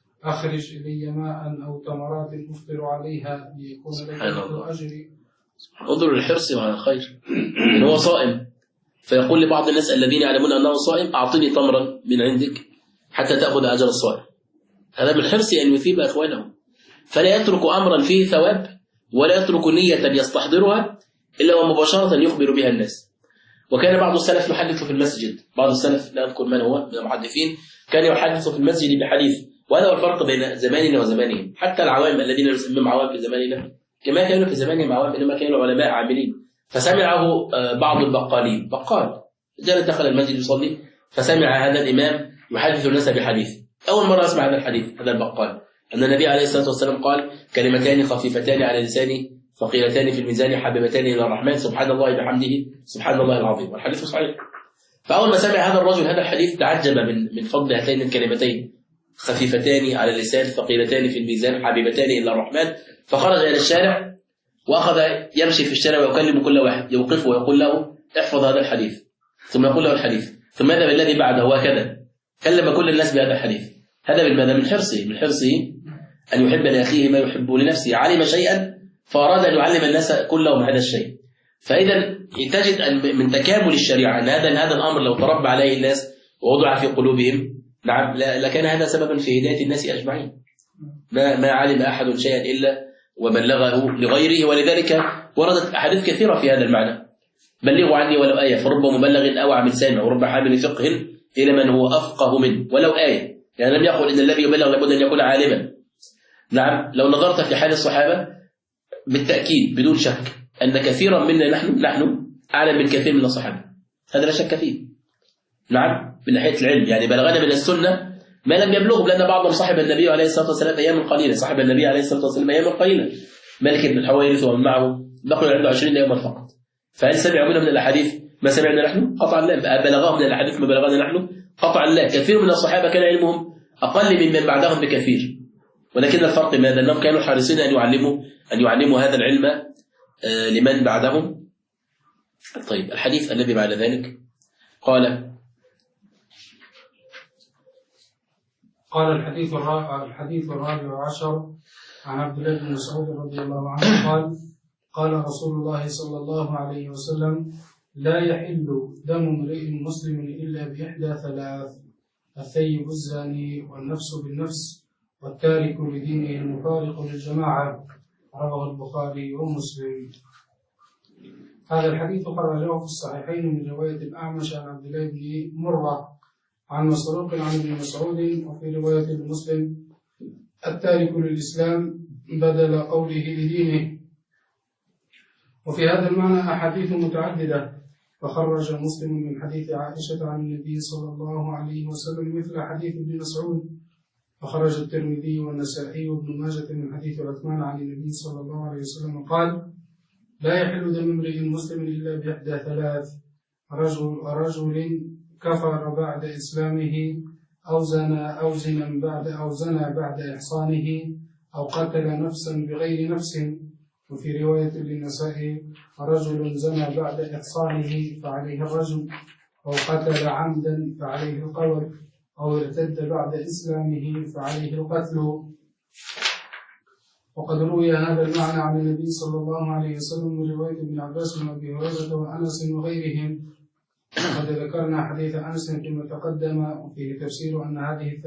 أخرج إلي ماء أو تمرات أفطر عليها ليكون لك أجري. انظر للحرص على الخير، إن هو صائم فيقول لبعض الناس الذين يعلمون أنه صائم أعطني تمرا من عندك حتى تأخذ أجر الصائم. هذا بالحرص أن يثيب أخوانه، فلا يترك أمرا فيه ثواب ولا يترك نية يستحضرها إلا ومباشرة يخبر بها الناس. وكان بعض السلف يحدث في المسجد، بعض السلف لا أذكر من هو من المحدثين كان يحدث في المسجد بحديث. وهذا هو الفرق بين زماننا وزمانهم. حتى العوام الذين نسميهم عوام في زماننا كما كانوا في زمانهم عوام، إنما كانوا علماء عاملين. فسمعه بعض البقالين، بقال جاء دخل المسجد يصلي فسمع هذا الإمام يحدث الناس بحديث. أول مرة أسمع هذا الحديث، هذا البقال، أن النبي عليه الصلاة والسلام قال كلمتان خفيفتان على لساني ثقيلتان في الميزان حبيبتان إلى الرحمن سبحان الله بحمده سبحان الله العظيم. والحديث صحيح. فأول ما سمع هذا الرجل هذا الحديث تعجب من فضل هاتين الكلمتين خفيفتان على اللسان ثقيلتان في الميزان حبيبتان إلى الرحمن، فخرج إلى الشارع وأخذ يمشي في الشارع ويكلم كل واحد، يوقفه ويقول له احفظ هذا الحديث، ثم يقول له الحديث، ثم ماذا بالذي بعده، وهكذا كلم كل الناس بهذا الحديث. هذا بالماذا؟ من حرصه أن يحب لأخيه ما يحب لنفسه. علم شيئا فأراد أن يعلم الناس كلهم هذا الشيء. فإذا تجد أن من تكامل الشريعة أن هذا الأمر لو تربى عليه الناس ووضع في قلوبهم نعم لكان هذا سببا في هداية الناس أجمعين. ما علم أحد شيئا إلا وبلغه لغيره. ولذلك وردت أحاديث كثيرة في هذا المعنى، بلغوا عني ولو آية، فرب مبلغ أوعى من سامع ورب حامل فقه إلى من هو أفقه منه ولو آية. يعني لم يقل إن الذي يبلغ لابد أن يكون عالما. نعم لو نظرت في حال الصحابة بالتأكيد بدون شك أن كثيرا منا نحن أعلم من كثير من الصحابة، هذا لا شك فيه. نعم من ناحية العلم، يعني بلغنا من السنة ما لم يبلغه، لأن بعضهم صاحب النبي عليه الصلاة والسلام أيام قليلة، صاحب النبي عليه الصلاة والسلام أيام قليلة. مالك بن الحويرث ومن معه بقوا عنده 20 يوما فقط. فهل سمعوا منا من الأحاديث ما سمعنا نحن؟ قطعا لا. بلغهم من الأحاديث ما بلغنا نحن؟ قطعا لا. كثير من الصحابة كان علمهم أقل ممن بعدهم بكثير، ولكن الفرق ماذا؟ أنهم كانوا حريصين أن يعلموا هذا العلم لمن بعدهم. طيب الحديث الذي بعد ذلك قال الحديث الرابع عشر عن عبد الله بن مسعود رضي الله عنه قال رسول الله صلى الله عليه وسلم لا يحل دم امرئ مسلم إلا بإحدى ثلاث: الثيب الزاني والنفس بالنفس والتارك لدينه المفارق للجماعة. رواه البخاري ومسلم. هذا الحديث خرجه في الصحيحين من رواية الأعمش عن عبد الله بن مرة عن مسروق عن ابن مسعود، وفي رواية لمسلم التارك للإسلام بدل قوله لدينه. وفي هذا المعنى أحاديث متعددة، فخرج مسلم من حديث عائشة عن النبي صلى الله عليه وسلم مثل حديث ابن مسعود، وخرج الترمذي والنسائي وابن ماجه من حديث عثمان عن النبي صلى الله عليه وسلم قال لا يحل دم امرئ مسلم إلا بإحدى ثلاث: رجل كفر بعد إسلامه أو زنى بعد إحصانه أو قتل نفسا بغير نفس. وفي رواية للنسائي رجل زنى بعد إحصانه فعليه الرجم، أو قتل عمدا فعليه القول، أو ارتد بعد إسلامه فعليه القتل. وقد روي هذا المعنى عن النبي صلى الله عليه وسلم من رواية ابن عباس وأبي هريرة وأنس وغيرهم. وقد ذكرنا حديث أنس فيما تقدم، وفيه تفسير أن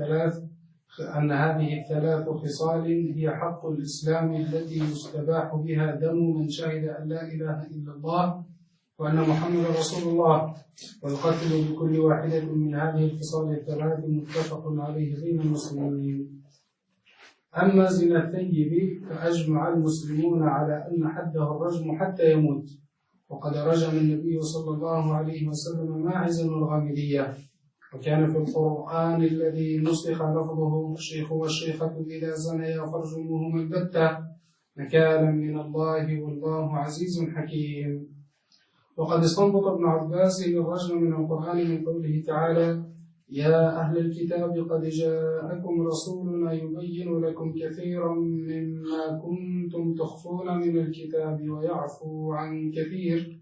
هذه الثلاث خصال هي حق الإسلام التي يستباح بها دم من شهد أن لا إله إلا الله وأن محمد رسول الله، والقتل بكل واحدة من هذه الخصال الثلاث متفق عليه بين المسلمين. أما زنا الثيب فأجمع المسلمون على أن حده الرجم حتى يموت، وقد رجم النبي صلى الله عليه وسلم ماعز الغامدية. وكان في القرآن الذي نسخ لفظه الشيخ والشيخة إذا زنيا فارجموهما البتة نكالا من الله والله عزيز حكيم. وقد استنبط ابن عباس الرجم من القرآن من قوله تعالى: يا أهل الكتاب قد جاءكم رسولنا يبين لكم كثيرا مما كنتم تخفون من الكتاب ويعفو عن كثير.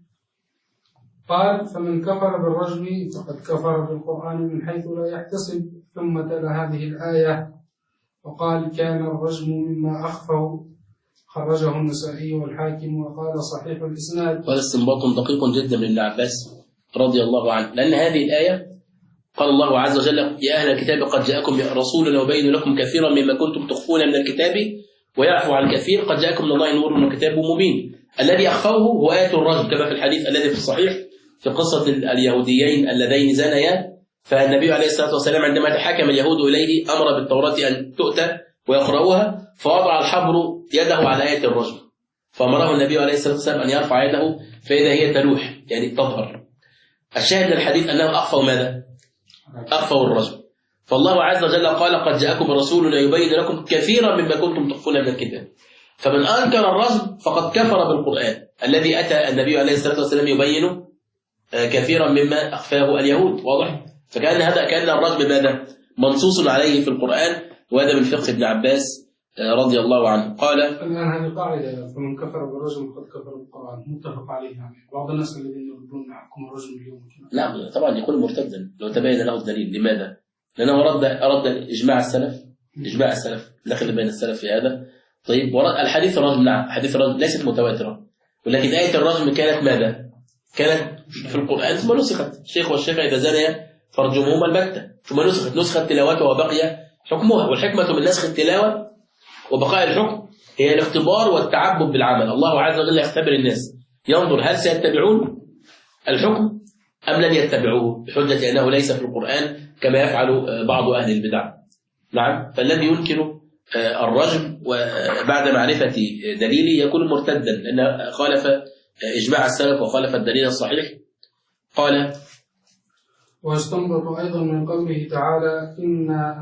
قال: فمن كفر بالرجم فقد كفر بالقرآن من حيث لا يحتسب. ثم تلا هذه الآية وقال: كان الرجم مما أخفوا. خرجه النسائي والحاكم وقال صحيح الإسناد. وهذا استنباط دقيق جدا من ابن عباس رضي الله عنه، لأن هذه الآية قال الله عز وجل: يا أهل الكتاب قد جاءكم رسولنا يبين لكم كثيرا مما كنتم تخفون من الكتاب ويعفو عن كثير، قد جاءكم من الله نور وكتاب مبين. الذي أخفوه هو آية الرجم كما في الحديث الذي في الصحيح في قصة اليهوديين اللذين زنيا. فالنبي عليه الصلاة والسلام عندما تحاكم اليهود إليه أمر بالتوراة أن تؤتى ويقرأوها، فوضع الحبر يده على آية الرجم، فأمره النبي عليه الصلاة والسلام أن يرفع يده فإذا هي تلوح يعني تظهر. الشاهد من الحديث أنه أخفوا ماذا؟ أخفوا الرجم. فالله عز وجل قال: قد جاءكم رسولنا يبين لكم كثيرا مما كنتم تخفون من الكتاب. فمن أنكر الرجم فقد كفر بالقرآن الذي أتى النبي عليه الصلاة والسلام يبين كثيرا مما أخفاه اليهود. واضح؟ فكان الرجم ماذا؟ منصوص عليه في القرآن، وهذا من فقه ابن عباس رضي الله عنه. قال: الآن هذه قاعدة: فمن كفر بالرجم قد كفر بالقرآن، متفق عليه. يعني بعض الناس الذين يردون يحكم الرجم اليوم لا طبعا يكون مرتدا لو تبين له الدليل. لماذا؟ لأنه أرد إجماع السلف دخل بين السلف في هذا. طيب، الحديث الرجم، نعم حديث الرجم ليست متواترة، ولكن آية الرجم كانت ماذا؟ كانت في القرآن ثم نسخت. الشيخ والشيخة إذا زنيا فارجموهما البتة، ثم نسخت تلاوتها وبقي حكمها. والحكمة من نسخ التلاوة وبقاء الحكم هي الاختبار والتعبد بالعمل. الله عز وجل يختبر الناس، ينظر هل سيتبعون الحكم أم لن يتبعوه، بحجة أنه ليس في القرآن كما يفعل بعض أهل البدع. نعم، فالذي ينكر الرجم وبعد معرفة دليله يكون مرتدا، لأنه خالف إجماع السلف وخالف الدليل الصحيح. قال: ويستنبط أيضا من قوله تعالى: إنا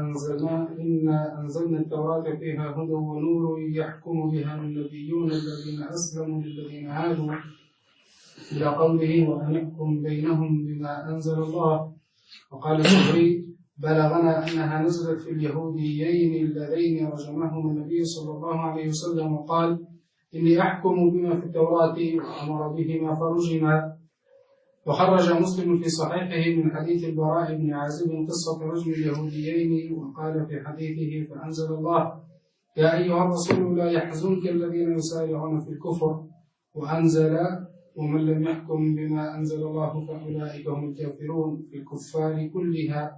أنزلنا التوراة فيها هدى ونور يحكم بها النبيون الذين أسلموا للذين هادوا، إلى قوله: وأنحكم بينهم بما أنزل الله. وقال الزهري: بلغنا أنها نزلت في اليهوديين اللذين رجمهم النبي صلى الله عليه وسلم، وقال: إني أحكم بما في التوراة، وأمر بهما فرجما. وخرج مسلم في صحيحه من حديث البراء بن عازب قصة رجم اليهوديين، وقال في حديثه: فأنزل الله: يا أيها الرسول لا يحزنك الذين يسارعون في الكفر، وأنزل: ومن لم يحكم بما أنزل الله فأولئك هم الكافرون، في الكفار كلها.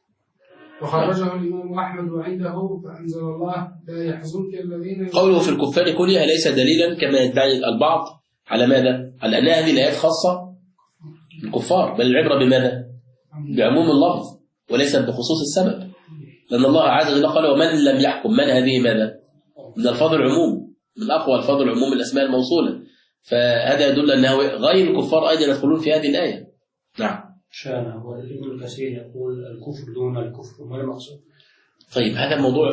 وخرجه الإمام أحمد وعنده: فأنزل الله: لا يحزنك الذين. قوله في الكفار كلها ليس دليلا كما يدعي البعض على ماذا؟ على أن هذه الآيات خاصة الكفار، بل العبرة بماذا؟ بعموم اللفظ وليس بخصوص السبب، لأن الله عز وجل قال: ومن لم يحكم. من هذه ماذا؟ من الفاظ العموم، من أقوى الفاظ العموم الأسماء الموصولة، فهذا يدل أنه غير الكفار أيضا يدخلون في هذه الآية. نعم. شانه والابن الكثير يقول الكفر دون الكفر، ما المقصود؟ طيب، هذا الموضوع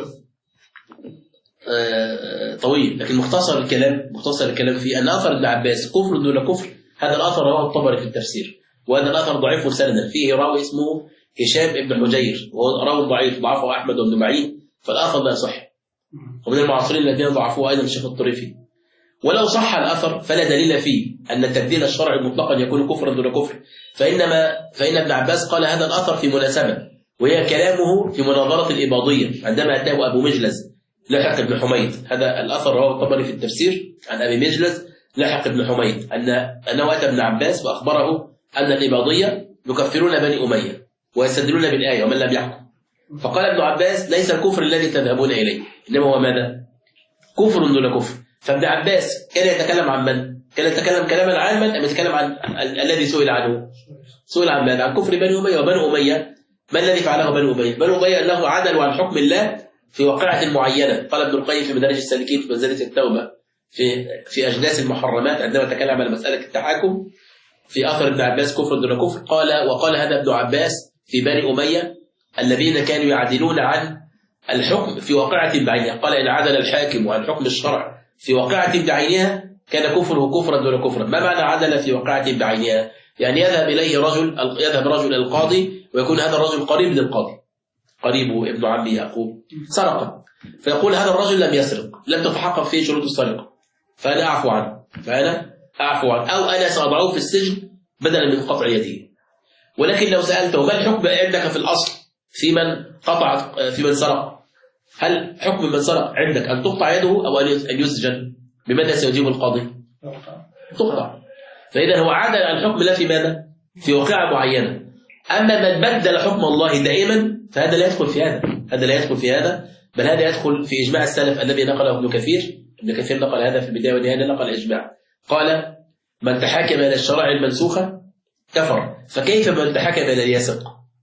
طويل، لكن مختصر الكلام فيه أن أثر ابن عباس كفر دون كفر، هذا الأثر رواه الطبري في التفسير، وهذا الأثر ضعيف سندا، فيه راوي اسمه هشام بن حجير وهو راوي ضعيف ضعفه أحمد بن معين، فالأثر لا يصح، ومن المعاصرين الذين ضعفوه أيضا الشيخ الطريفي. ولو صح الأثر فلا دليل فيه أن التبديل الشرعي مطلقا يكون كفرا دون كفر، فإن ابن عباس قال هذا الأثر في مناسبة، وهي كلامه في مناظرة الإباضية عندما أتاه أبو مجلس لحق بن حميد. هذا الأثر رواه الطبري في التفسير عن أبي مجلس لحق بن حميد أنه أتى ابن عباس وأخبره أن الإباضية يكفرون بني أمية ويستدلون بالآية ومن لم يحكم. فقال ابن عباس: ليس الكفر الذي تذهبون إليه، إنما هو ماذا؟ كفر دون كفر. فابن عباس كان يتكلم عن من؟ كان يتكلم كلاما عاما أم يتكلم عن الذي سئل عنه؟ سئل عن ماذا؟ عن كفر بني أمية. وبني أمية ما الذي فعله بني أمية؟ بني أمية أنه عدلوا عن حكم الله في واقعة معينة. قال ابن القيم في مدارج السالكين في منزلة التوبة في أجناس المحرمات عندما تكلم عن مسألة التحاكم في أثر ابن عباس كفر دون كفر، وقال هذا ابن عباس في بني أمية الذين كانوا يعدلون عن الحكم في واقعة بعينها. قال إن عدل الحاكم عن حكم الشرع في واقعة بعينها كان كفره كفرا دون كفرا. ما معنى عدل في واقعة بعينها؟ يعني يذهب رجل القاضي ويكون هذا الرجل قريب للقاضي، قريبه ابن عمه يعقوب سرق، فيقول هذا الرجل لم يسرق، لم تتحقق فيه شروط السرقة، فأنا أعفو عنه، أو أنا سأضعه في السجن بدلا من قطع يده. ولكن لو سألته ما الحكم عندك في الأصل في من سرق؟ هل حكم من سرق عندك أن تقطع يده أو أن يسجن؟ بماذا سيجيب القاضي؟ تقطع. فإذا هو عدل عن حكم الله في ماذا؟ في واقعة معينة. أما من بدل حكم الله دائما فهذا لا يدخل في هذا، بل هذا يدخل في إجماع السلف الذي نقله ابن كثير نقل هذا في البداية والنهاية، نقل إجماع قال من تحاكم إلى الشرائع المنسوخة كفر. فكيف من تحاكم إلى الياسق؟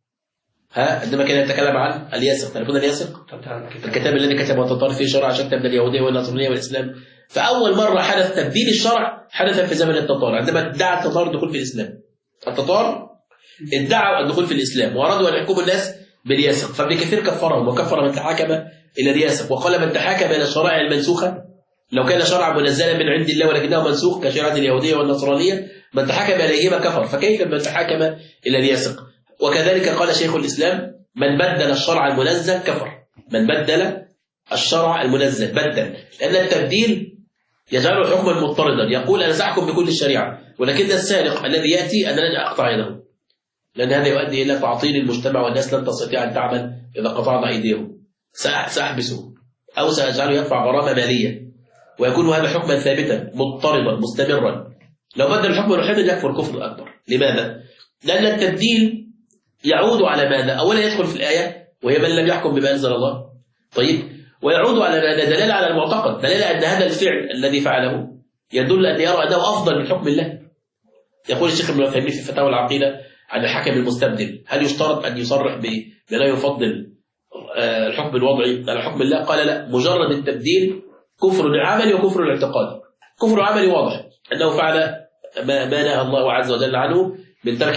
عندما كان يتكلم عن الياسق، تعرفون الياسق؟ الكتاب الذي كتبه التتار فيه شرع شتى من اليهودية والنصرانية والإسلام. فأول مرة حدث تبديل الشرع حدث في زمن التتار، عندما ادعى التتار الدخول في الإسلام. التتار ادعوا الدخول في الإسلام وأرادوا أن يحكموا الناس بالياسق، فابن كثير كفرهم وكفر من تحاكم إلى الياسق، وقال من تحاكم إلى الشرائع المنسوخة لو كان شرعا منزلا من عند الله ولكنه منسوخ كشريعة اليهودية والنصرانية من تحاكم إليهما كفر. فكيف من تحاكم إلى الياسق؟ وكذلك قال شيخ الإسلام من بدل الشرع المنزل كفر. من بدل الشرع المنزل بدل، لأن التبديل يجعله حكما مضطردا، يقول أنا سأحكم بكل الشريعة ولكن السارق الذي يأتي أنا لن أقطع يده، لأن هذا يؤدي إلى تعطيل المجتمع والناس لن تستطيع أن تعمل إذا قطعنا أيديهم. سأحبسه أو سأجعله يدفع غرامة مالية، ويكون هذا حكما ثابتا مضطردا مستمرا. لو بدل الحكم الوحيد يكفر كفر أكبر. لماذا؟ لأن التبديل يعود على ماذا؟ أولا يدخل في الآية وهي من لم يحكم بما أنزل الله. طيب، ويعود على ماذا؟ دلالة على المعتقد، دلالة أن هذا الفعل الذي فعله يدل أن يرى أنه أفضل من حكم الله. يقول الشيخ ابن عثيمين في فتاوى العقيدة عن الحكم المستبدل هل يشترط أن يصرح بأنه يفضل الحكم الوضعي على حكم الله؟ قال لا، مجرد التبديل كفر عملي وكفر اعتقادي. كفر عملي واضح أنه فعل ما نهى الله عز وجل عنه من ترك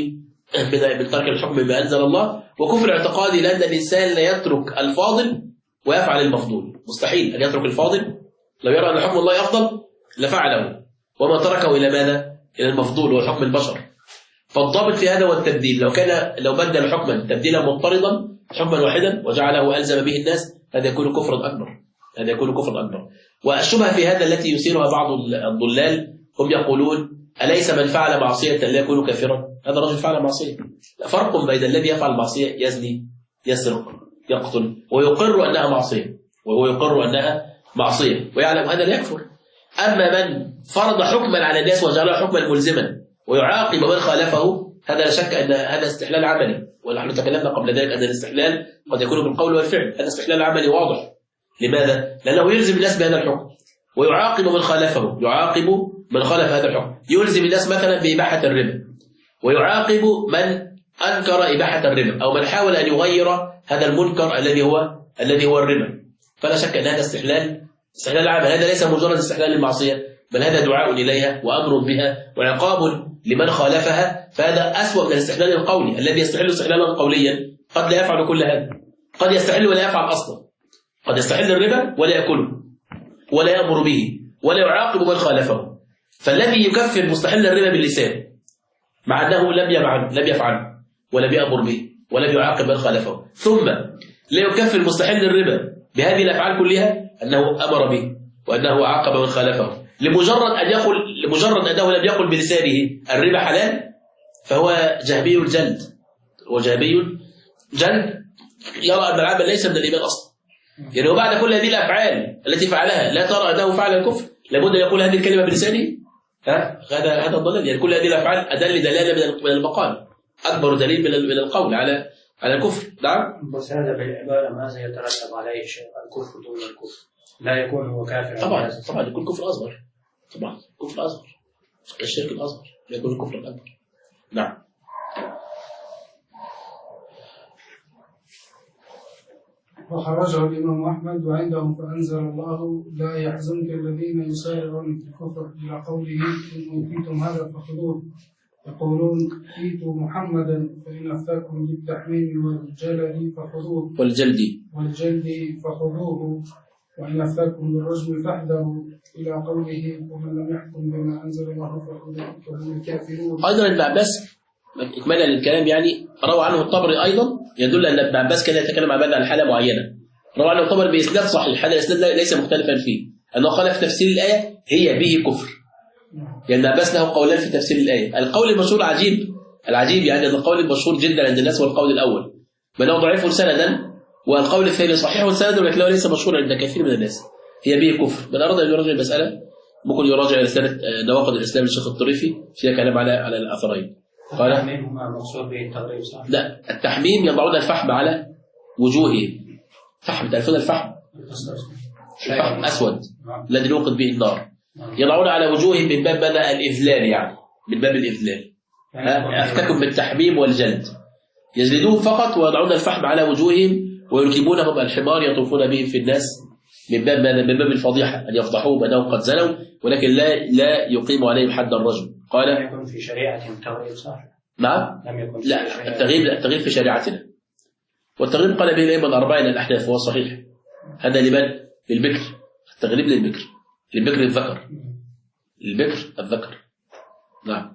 الحكم بما أنزل الله، وكفر اعتقادي لأن الإنسان لا يترك الفاضل ويفعل المفضول. مستحيل أن يترك الفاضل، لو يرى أن حكم الله أفضل لفعله، وما تركه إلى ماذا؟ إلى المفضول وحكم البشر. فالضابط في هذا هو التبديل. لو بدل حكما تبديلا مضطردا حكما واحدا وجعله ألزم به الناس هذا يكون كفرا أكبر. والشبهة في هذا التي يثيرها بعض الضلال، هم يقولون أليس من فعل معصية لا يكون كافرا؟ هذا الرجل فعل معصية. فرق بين الذي يفعل معصية يزني يسرق يقتل ويقر أنها معصية، وهو يقر أنها معصية ويعلم هذا لا يكفر. أما من فرض حكما على الناس وجعله حكما ملزما ويعاقب من خالفه هذا لا شك أن هذا استحلال عملي، ونحن تكلمنا قبل ذلك أن الاستحلال قد يكون بالقول والفعل. هذا استحلال عملي واضح. لماذا؟ لأنه يلزم الناس بهذا الحكم ويعاقب من خالفه، يعاقب من خالف هذا الحكم. يلزم الناس مثلا بإباحة الربا ويعاقب من أنكر إباحة الربا أو من حاول أن يغير هذا المنكر الذي هو الربا. فلا شك أن هذا استحلال عمل. هذا ليس مجرد استحلال المعصية، بل هذا دعاء إليها وأمر بها وعقاب لمن خالفها. فهذا أسوأ من الاستحلال القولي الذي يستحل استحلالا قوليا قد لا يفعل كل هذا، قد يستحل ولا يفعل أصلا، قد يستحل الربا ولا يأكله ولا يأمر به ولا يعاقب من خالفه. فالذي يكفر مستحل الربا باللسان مع أنه لم يفعل ولم يأمر به ولم يعاقب من خالفه، ثم لا يكفر مستحل الربا بهذه الأفعال كلها أنه أمر به وأنه عاقب من خالفه، لمجرد أنه لم يقل بلسانه الربا حلال، فهو جهبي الجلد. يرى أن العمل ليس من الإيمان أصلا. يعني وبعد كل هذه الأفعال التي فعلها لا ترى أنه فعل الكفر، لابد أن يقول هذه الكلمة بلسانه. هذا الضلال. يعني كل هذه الأفعال أدل دلالة من المقال، أكبر دليل من القول على الكفر. نعم. بس هذا بالعبارة ماذا يترتب عليه الكفر دون الكفر؟ لا يكون هو كافر. طبعا يكون كفر أصغر. طبعا كفر أصغر الشرك الأصغر يكون الكفر الأكبر. نعم. وخرجه الإمام أحمد وعندهم فأنزل الله لا يحزنك الذين يسارعون في الكفر إلى قوله إن أوتيتم هذا فخذوه يقولون ائتوا محمدا فإن أفتاكم بالتحميم والجلد فخذوه والجلد فخذوه وإن أفتاكم بالرجم فاحذروا إلى قوله ومن لم يحكم بما أنزل الله فأولئك هم الكافرون. أيضا ابن عباس إكمالا للكلام يعني روى عنه الطبري أيضا يدل أن ابن عباس كان يتكلم عن عن حالة معينة. روى عنه الطبري بإسناد صحيح، هذا الإسناد ليس مختلفا فيه، أنه قال في تفسير الآية هي به كفر. يعني ابن عباس له قولان في تفسير الآية. القول المشهور العجيب يعني أن القول المشهور جدا عند الناس هو القول الأول بأنه ضعيف سندا، والقول الثاني صحيح سندا ولكنه ليس مشهورا عند كثير من الناس، هي به كفر. من أراد أن يراجع المسألة ممكن يراجع رسالة نواقض الإسلام للشيخ الطريفي فيها كلام على الأثرين. قال التحميم المقصود به التغريب صح؟ لا، التحميم يضعون الفحم على وجوههم. فحم، تعرفون الفحم أسود الذي يوقد به النار، يضعون على وجوههم من باب الإذلال، يعني من باب الإذلال. أفتكم بالتحميم والجلد، يجلدوهم فقط ويضعون الفحم على وجوههم ويركبونهم الحمار يطوفون بهم في الناس من باب الفضيحة، أن يفضحوهم أنهم قد زنوا ولكن لا يقيم عليهم حد الرجم. قال لم يكن في شريعة التغريب صح؟ نعم؟ لم يكن في لا، التغريب في شريعتنا، والتغريب قال به الأئمة الأربعة إلى الأحناف وهو صحيح. هذا لمن؟ للبكر، التغريب للبكر الذكر. نعم.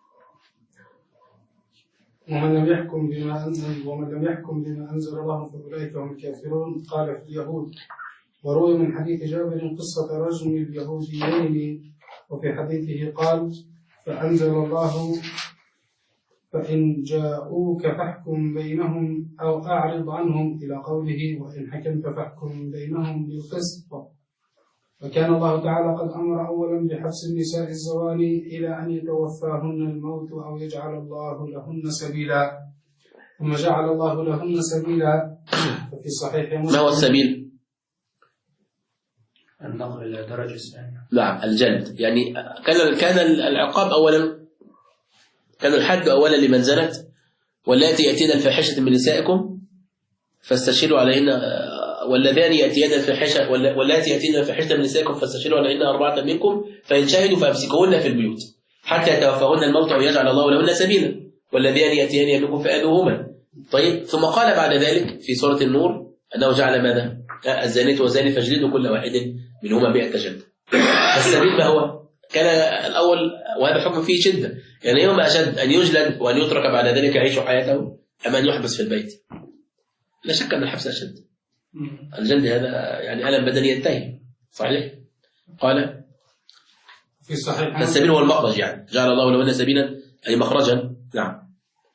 ومن لم يحكم بما أنزل الله فأولئك هم الكافرون. قال في اليهود. وروي من حديث جابر قصة رجم اليهوديين، وفي حديثه قال فأنزل الله فإن جاءوك فاحكم بينهم أو أعرض عنهم إلى قوله وإن حكمت فاحكم بينهم بالقسط. وكان الله تعالى قد أمر أولا بحبس النساء الزواني إلى أن يتوفاهن الموت أو يجعل الله لهن سبيلا، ثم جعل الله لهن سبيلا. ففي صحيح مسلم. ما هو السبيل؟ النظر إلى درجة الثانية. نعم، الجلد. يعني كان العقاب أولا، كان الحد أولا لمن زنت واللاتي يأتين الفاحشة من نسائكم فاستشهدوا عليهن، واللذان يأتين الفاحشة واللاتي يأتين الفاحشة من نسائكم فاستشهدوا عليهن 4 منكم فإن شهدوا فأمسكوهن في البيوت حتى يتوفاهن الموت أو يجعل الله لهن سبيلا واللذان يأتيان منكم فآذوهما. طيب، ثم قال بعد ذلك في سورة النور أنه جعل ماذا؟ الزانية والزاني فاجلدوا كل واحد منهما 100 جلدة. السبيل ما هو؟ كان الأول، وهذا حكم فيه شدة، يعني يوم أشد أن يجلد وأن يترك بعد ذلك يعيش حياته أم أن يحبس في البيت. لا شك أن الحبس أشد. الجلد هذا يعني ألم بدني ينتهي. صحيح؟ قال في صحيح السبيل هو المخرج، يعني جعل الله لهن سبيلا أي مخرجا. نعم.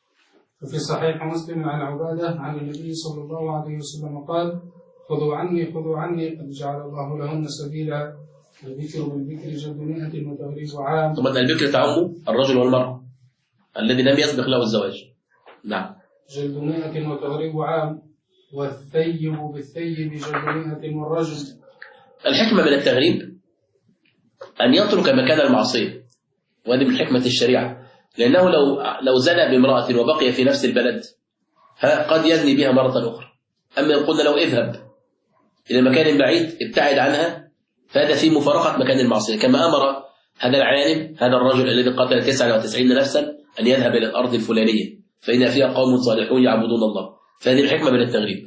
وفي صحيح مسلم عن عبادة عن النبي صلى الله عليه وسلم قال خذوا عني قد جعل الله لهن سبيلا. البكر بالبكر جلد 100 وتغريب عام. ثم البكر تعم الرجل والمرأة الذي لم يسبق له الزواج. نعم. جلد 100 وتغريب عام. والثيب بالثيب جلد 100 والرجل. الحكمة من التغريب أن يترك مكان المعصية، وهذه من حكمة الشريعة، لأنه لو زنى بامرأة وبقي في نفس البلد قد يزني بها مرة أخرى. أما إن قلنا له اذهب إلى مكان بعيد ابتعد عنها فهذا في مفارقة مكان المعصية، كما أمر هذا العالم هذا الرجل الذي قتل 99 نفسا أن يذهب إلى الأرض الفلانية فإن فيها قوم صالحون يعبدون الله. فهذه الحكمة من التغريب،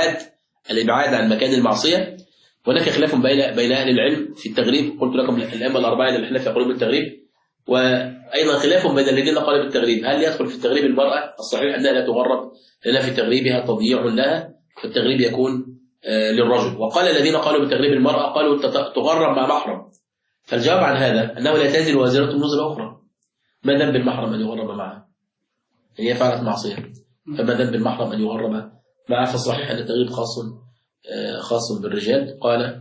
الإبعاد عن مكان المعصية. هناك خلاف بين أهل العلم في التغريب، قلت لكم الأئمة الأربعة اللي احنا يقولون بالتغريب، وأيضا خلاف بين الذين قالوا بالتغريب هل يدخل في التغريب المرأة؟ الصحيح أنها لا تغرب لأن في تغريبها تضييع لها، فالتغريب يكون للرجل. وقال الذين قالوا بتغريب المرأة قالوا تغرب مع محرم، فالجواب عن هذا أنه لا تزر وازرة وزر أخرى. ما ذنب المحرم أن يغرب معها؟ هي فعلت معصية، فما ذنب المحرم أن يغرب معها؟ فالصحيح أن التغريب خاص بالرجال. قال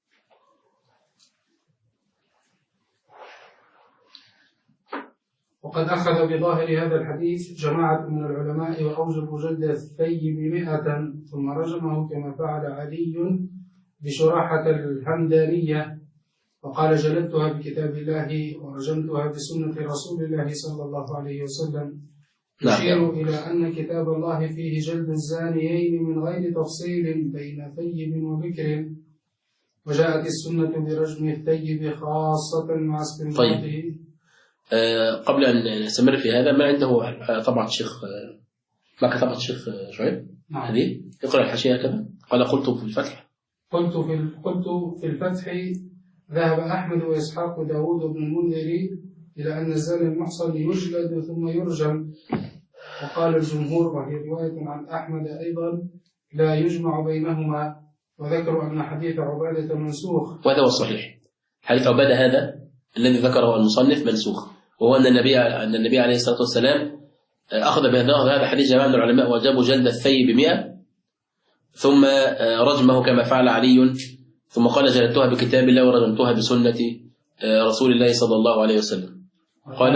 وقد أخذ بظاهر هذا الحديث جماعة من العلماء وأوجبوا جلد الثيب 100 ثم رجمه كما فعل علي بشراحة الحمدانية وقال جلدتها بكتاب الله ورجمتها بسنة رسول الله صلى الله عليه وسلم. يشير إلى أن كتاب الله فيه جلد الزانيين من غير تفصيل بين ثيب وبكر، وجاءت السنة برجم الثيب خاصة مع استنباطه. طيب. قبل أن نستمر في هذا، ما عنده طبعا الشيخ ما كتبت الشيخ شعيب؟ نعم. هذه اقرأ الحاشية كذا. قال قلت في الفتح قلت في الفتح ذهب أحمد وإسحاق وداود بن المنذر إلى أن الزاني المحصن يجلد ثم يرجم، وقال الجمهور وهي رواية عن أحمد أيضا لا يجمع بينهما، وذكروا أن حديث عبادة منسوخ. وهذا هو الصحيح. حديث عبادة هذا الذي ذكره المصنف منسوخ، وهو أن النبي عليه الصلاة والسلام أخذ بهذا حديث جماعة من العلماء وجابوا جلد الثيب 100 ثم رجمه كما فعل علي، ثم قال جلدتها بكتاب الله ورجمتها بسنة رسول الله صلى الله عليه وسلم. قال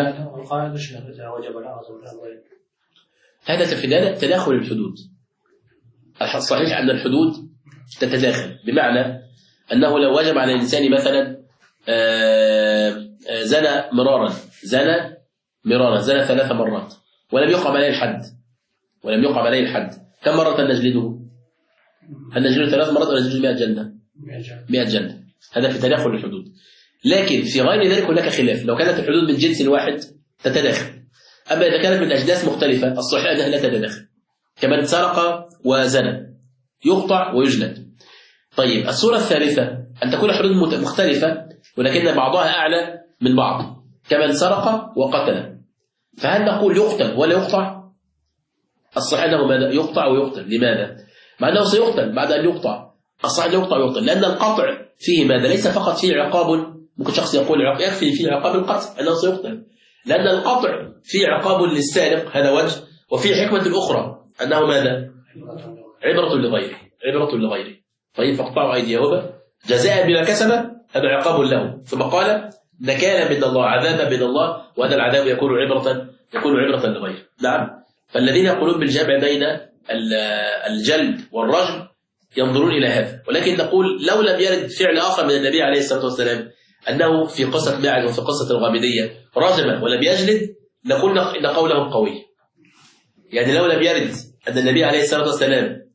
هذا في تداخل الحدود. الصحيح أن الحدود تتداخل، بمعنى أنه لو وجب على الإنسان مثلا زنى مرارا 3 مرات ولم يقم عليه الحد، كم مرة نجلده؟ هل نجلده 3 مرات ولا نجلده 100 جلدة؟ 100 جلدة. هذا في تداخل الحدود. لكن في غير ذلك هناك خلاف. لو كانت الحدود من جنس واحد تتداخل، أما إذا كانت من أجناس مختلفة الصحيح أنها لا تتداخل. كمن سرق وزنى يقطع ويجلد. طيب، الصورة الثالثة أن تكون الحدود مختلفة ولكن بعضها أعلى من بعض، كمن سرق وقتل، فهل نقول يقتل ولا يقطع؟ الصحيح أنه ماذا؟ يقطع ويقتل. لماذا؟ مع أنه سيقتل بعد أن يقطع. الصحيح يقطع ويقتل، لأن القطع فيه ماذا؟ ليس فقط فيه عقاب، ممكن شخص يقول يكفي فيه عقاب القتل أنه سيقتل، لأن القطع فيه عقاب للسارق، هذا وجه، وفيه حكمة أخرى أنه ماذا؟ عبرة لغيره. طيب، فاقطعوا أيديهما جزاء بما كسب، هذا عقاب له. ثم قال نكالا من الله، عذابا من الله، وهذا العذاب يكون عبرة لغيره. نعم. فالذين يقولون بالجمع بين الجلد والرجم ينظرون إلى هذا، ولكن نقول لو لم يرد فعل آخر من النبي عليه الصلاة والسلام أنه في قصة ماعز وفي قصة الغامدية رجم ولم يجلد، نقول إن قولهم قوي. يعني لو لم يرد أن النبي عليه الصلاة والسلام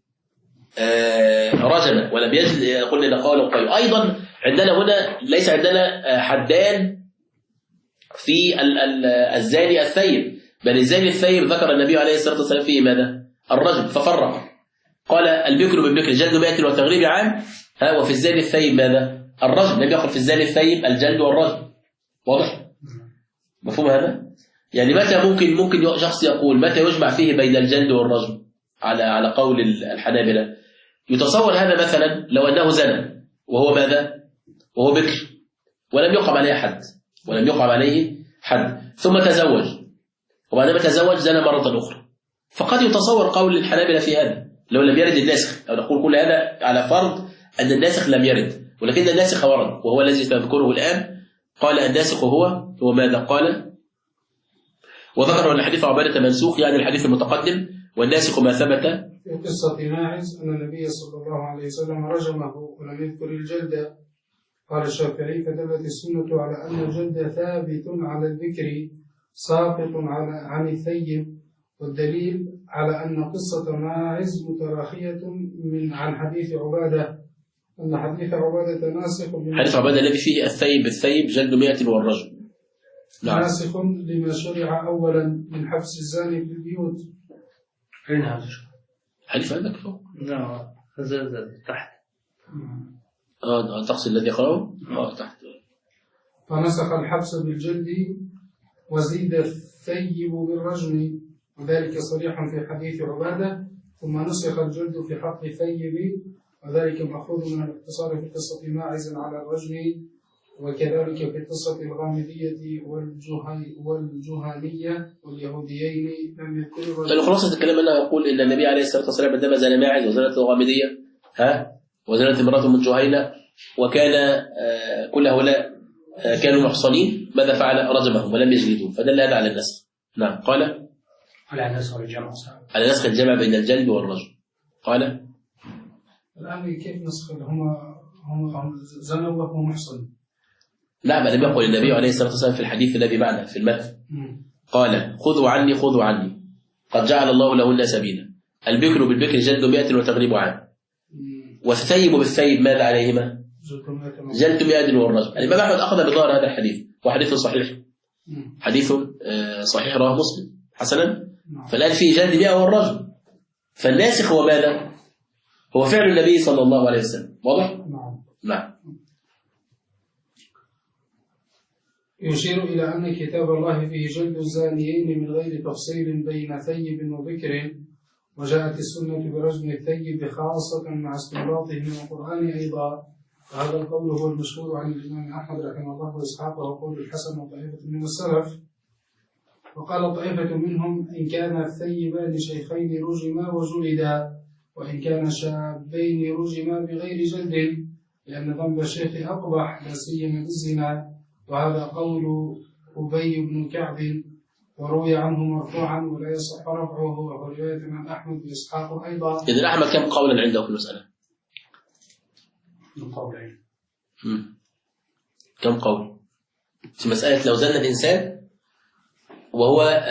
رجم ولم يجلد، قلنا إن قولهم قوي. أيضا عندنا هنا ليس عندنا حدان في الزاني الثيب، بل الزاني الثيب ذكر النبي عليه الصلاة والسلام فيه ماذا؟ الرجم، ففرق، قال البكر بالبكر جلد 100 وتغريب عام، وفي الزاني الثيب ماذا؟ الرجم. لم يقل في الزاني الثيب الجلد والرجم. واضح؟ مفهوم هذا؟ يعني متى ممكن شخص يقول متى يجمع فيه بين الجلد والرجم على قول الحنابلة؟ يتصور هذا مثلا لو أنه زنى وهو ماذا؟ وهو بكر ولم يقم عليه حد، ثم تزوج، وبعدما تزوج زنى مرة أخرى، فقد يتصور قول الحنابلة في هذا لو لم يرد الناسخ، أو نقول كل هذا على فرض أن الناسخ لم يرد، ولكن الناسخ ورد وهو الذي سنذكره الآن. قال الناسخ هو ماذا؟ قال وذكر أن الحديث عبادة منسوخ، يعني الحديث المتقدم، والناسخ ما ثبت. في قصة ماعز أن النبي صلى الله عليه وسلم رجمه ولم يذكر الجلد. قال الشافعي فدلت السنة على أن الجلد ثابت على الذكر ساقط عن الثيب، والدليل على أن قصة ماعز متراخية عن حديث عبادة، أن حديث عبادة ناسخ. حديث عبادة الذي فيه الثيب جلد 100 والرجم ناسخ لما شرع أولا من حبس الزاني في البيوت. فين هذا؟ حديث عندك فوق؟ لا، نزل تحت. تقصد الذي قرأه؟ تحت. فنسخ الحبس بالجلد وزيد الثيب بالرجم، وذلك صريح في حديث عبادة. ثم نسخ الجلد في حق الثيب، وذلك مأخوذ من الاقتصار في قصة ماعز على الرجم، وكذلك في قصة الغامدية والجهانية واليهوديين لم يذكروا. خلاصة الكلام أنه يقول إن النبي عليه الصلاة والسلام عندما زنى ماعز وزنت الغامدية وزنت امرأة من جهينة، وكان كل هؤلاء كانوا محصنين، ماذا فعل؟ رجمهم ولم يجلدوا، فدل هذا على النسخ. نعم. قال على نسخ الجمع بين الجلد والرجم. قال الآن كيف نسخ؟ هم زنوا وهو محصن. نعم، لم يقل النبي عليه الصلاة والسلام في الحديث الذي معنا في المتن قال خذوا عني قد جعل الله لهن سبيلا. البكر بالبكر جلد 100 وتغريب عام، والثيب بالثيب ماذا عليهما؟ جلد 100 والرجم. الإمام أحمد أخذ بظاهر هذا الحديث، وحديث صحيح، حديث صحيح رواه مسلم حسنا. فالآن في جلد 100 والرجم، فالناسخ هو ماذا؟ هو فعل النبي صلى الله عليه وسلم. واضح؟ نعم. يشير إلى أن كتاب الله فيه جلد الزانيين من غير تفصيل بين ثيب وبكر، وجاءت السنة برجم الثيب خاصة مع استنباطه من القرآن أيضا. وهذا القول هو المشهور عن الإمام أحمد رحمه الله وإسحاق، وقول الحسن وطائفة من السلف. وقال طائفة منهم: إن كان الثيبان شيخين رجما وجلدا، وإن كان شابين رجما بغير جلد، لأن ذنب الشيخ أقبح لا سيما بالزنا. وهذا قول أبي بن كعب، وروي عنه مرفوعا ولا يصح رفعه، وهو رواية عن أحمد وإسحاق أيضا. إذن أحمد كم قولا عنده في المسألة؟ قولين. كم قول في مسألة لو زن الإنسان وهو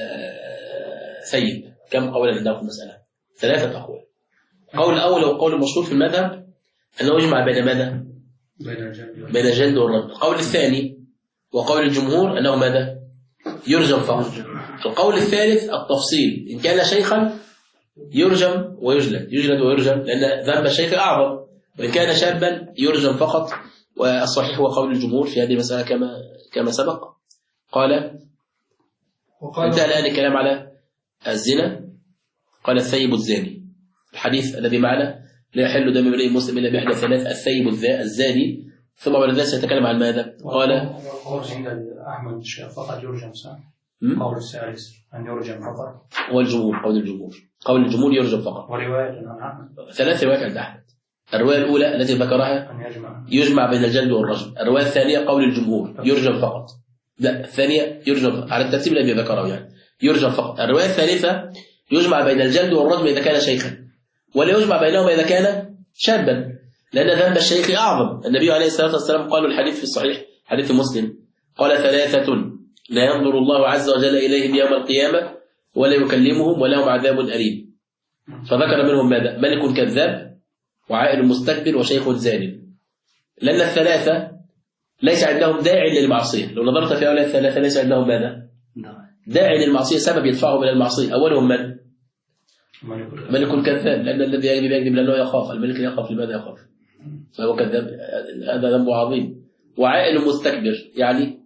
ثيب؟ كم قولا عنده في المسألة؟ 3 أقوال. قول الأول وقول المشهور في المذهب أنه يجمع بين ماذا؟ بين الجلد والرجم. القول الثاني وقول الجمهور أنه ماذا؟ يرجم فقط. القول الثالث التفصيل، إن كان شيخا يرجم ويجلد، يجلد ويرجم، لأن ذنب الشيخ أعظم. وإن كان شابا يرجم فقط. والصحيح هو قول الجمهور في هذه المسألة كما سبق. قال انتهى الآن الكلام على الزنا. قال الثيب الزاني، الحديث الذي معنا: لا يحل دم امرئ مسلم الا بإحدى 3: الثيب الزاني. ثم بعد ذلك سيتكلم عن ماذا؟ قال عند أحمد فقط يرجم صح؟ قول الثالث أن يرجم فقط. والجمهور قول الجمهور يرجم فقط. ورواية عن أحمد 3 روايات عند أحمد. الرواية الأولى التي ذكرها يجمع بين الجلد والرجم. الرواية الثانية قول الجمهور يرجم فقط. لا، الثانية يرجم على الترتيب الذي ذكره، يعني يرجم فقط. الرواية الثالثة يجمع بين الجلد والرجم إذا كان شيخا، ولا يجمع بينهما إذا كان شابا، لأن ذنب الشيخ أعظم. النبي عليه الصلاة والسلام قال الحديث في الصحيح حديث مسلم، قال: 3 لا ينظر الله عز وجل إليهم يوم القيامة ولا يكلمهم ولهم عذاب أليم. فذكر منهم ماذا؟ ملك كذاب، وعائل مستكبر، وشيخ زان. لأن ال3 ليس عندهم داعي للمعصية. لو نظرت في هؤلاء ال3 ليس عندهم ماذا؟ داعي للمعصية، سبب يدفعهم إلى المعصية. أولهم من؟ ملك كذاب، لأن الذي يكذب لأنه يخاف. الملك يخاف، لماذا يخاف؟ فهو كذاب، هذا ذنب عظيم. وعائل مستكبر، يعني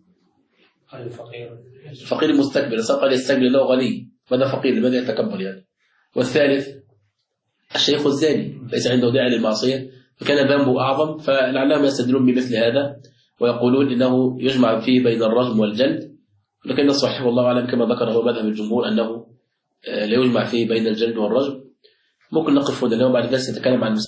فقير مستكبر، سبق يستكبر له غني، ماذا فقير؟ لماذا يتكبر يعني؟ والثالث الشيخ الزاني، ليس عنده داعي للمعصية فكان ذنبه أعظم. فلعلهم يستدلون بمثل هذا ويقولون إنه يجمع فيه بين الرجم والجلد، لكن الصحيح والله أعلم كما ذكر هو مذهب الجمهور أنه لا يجمع فيه بين الجلد والرجم. ممكن نقف هنا، بعد ذلك نتكلم عن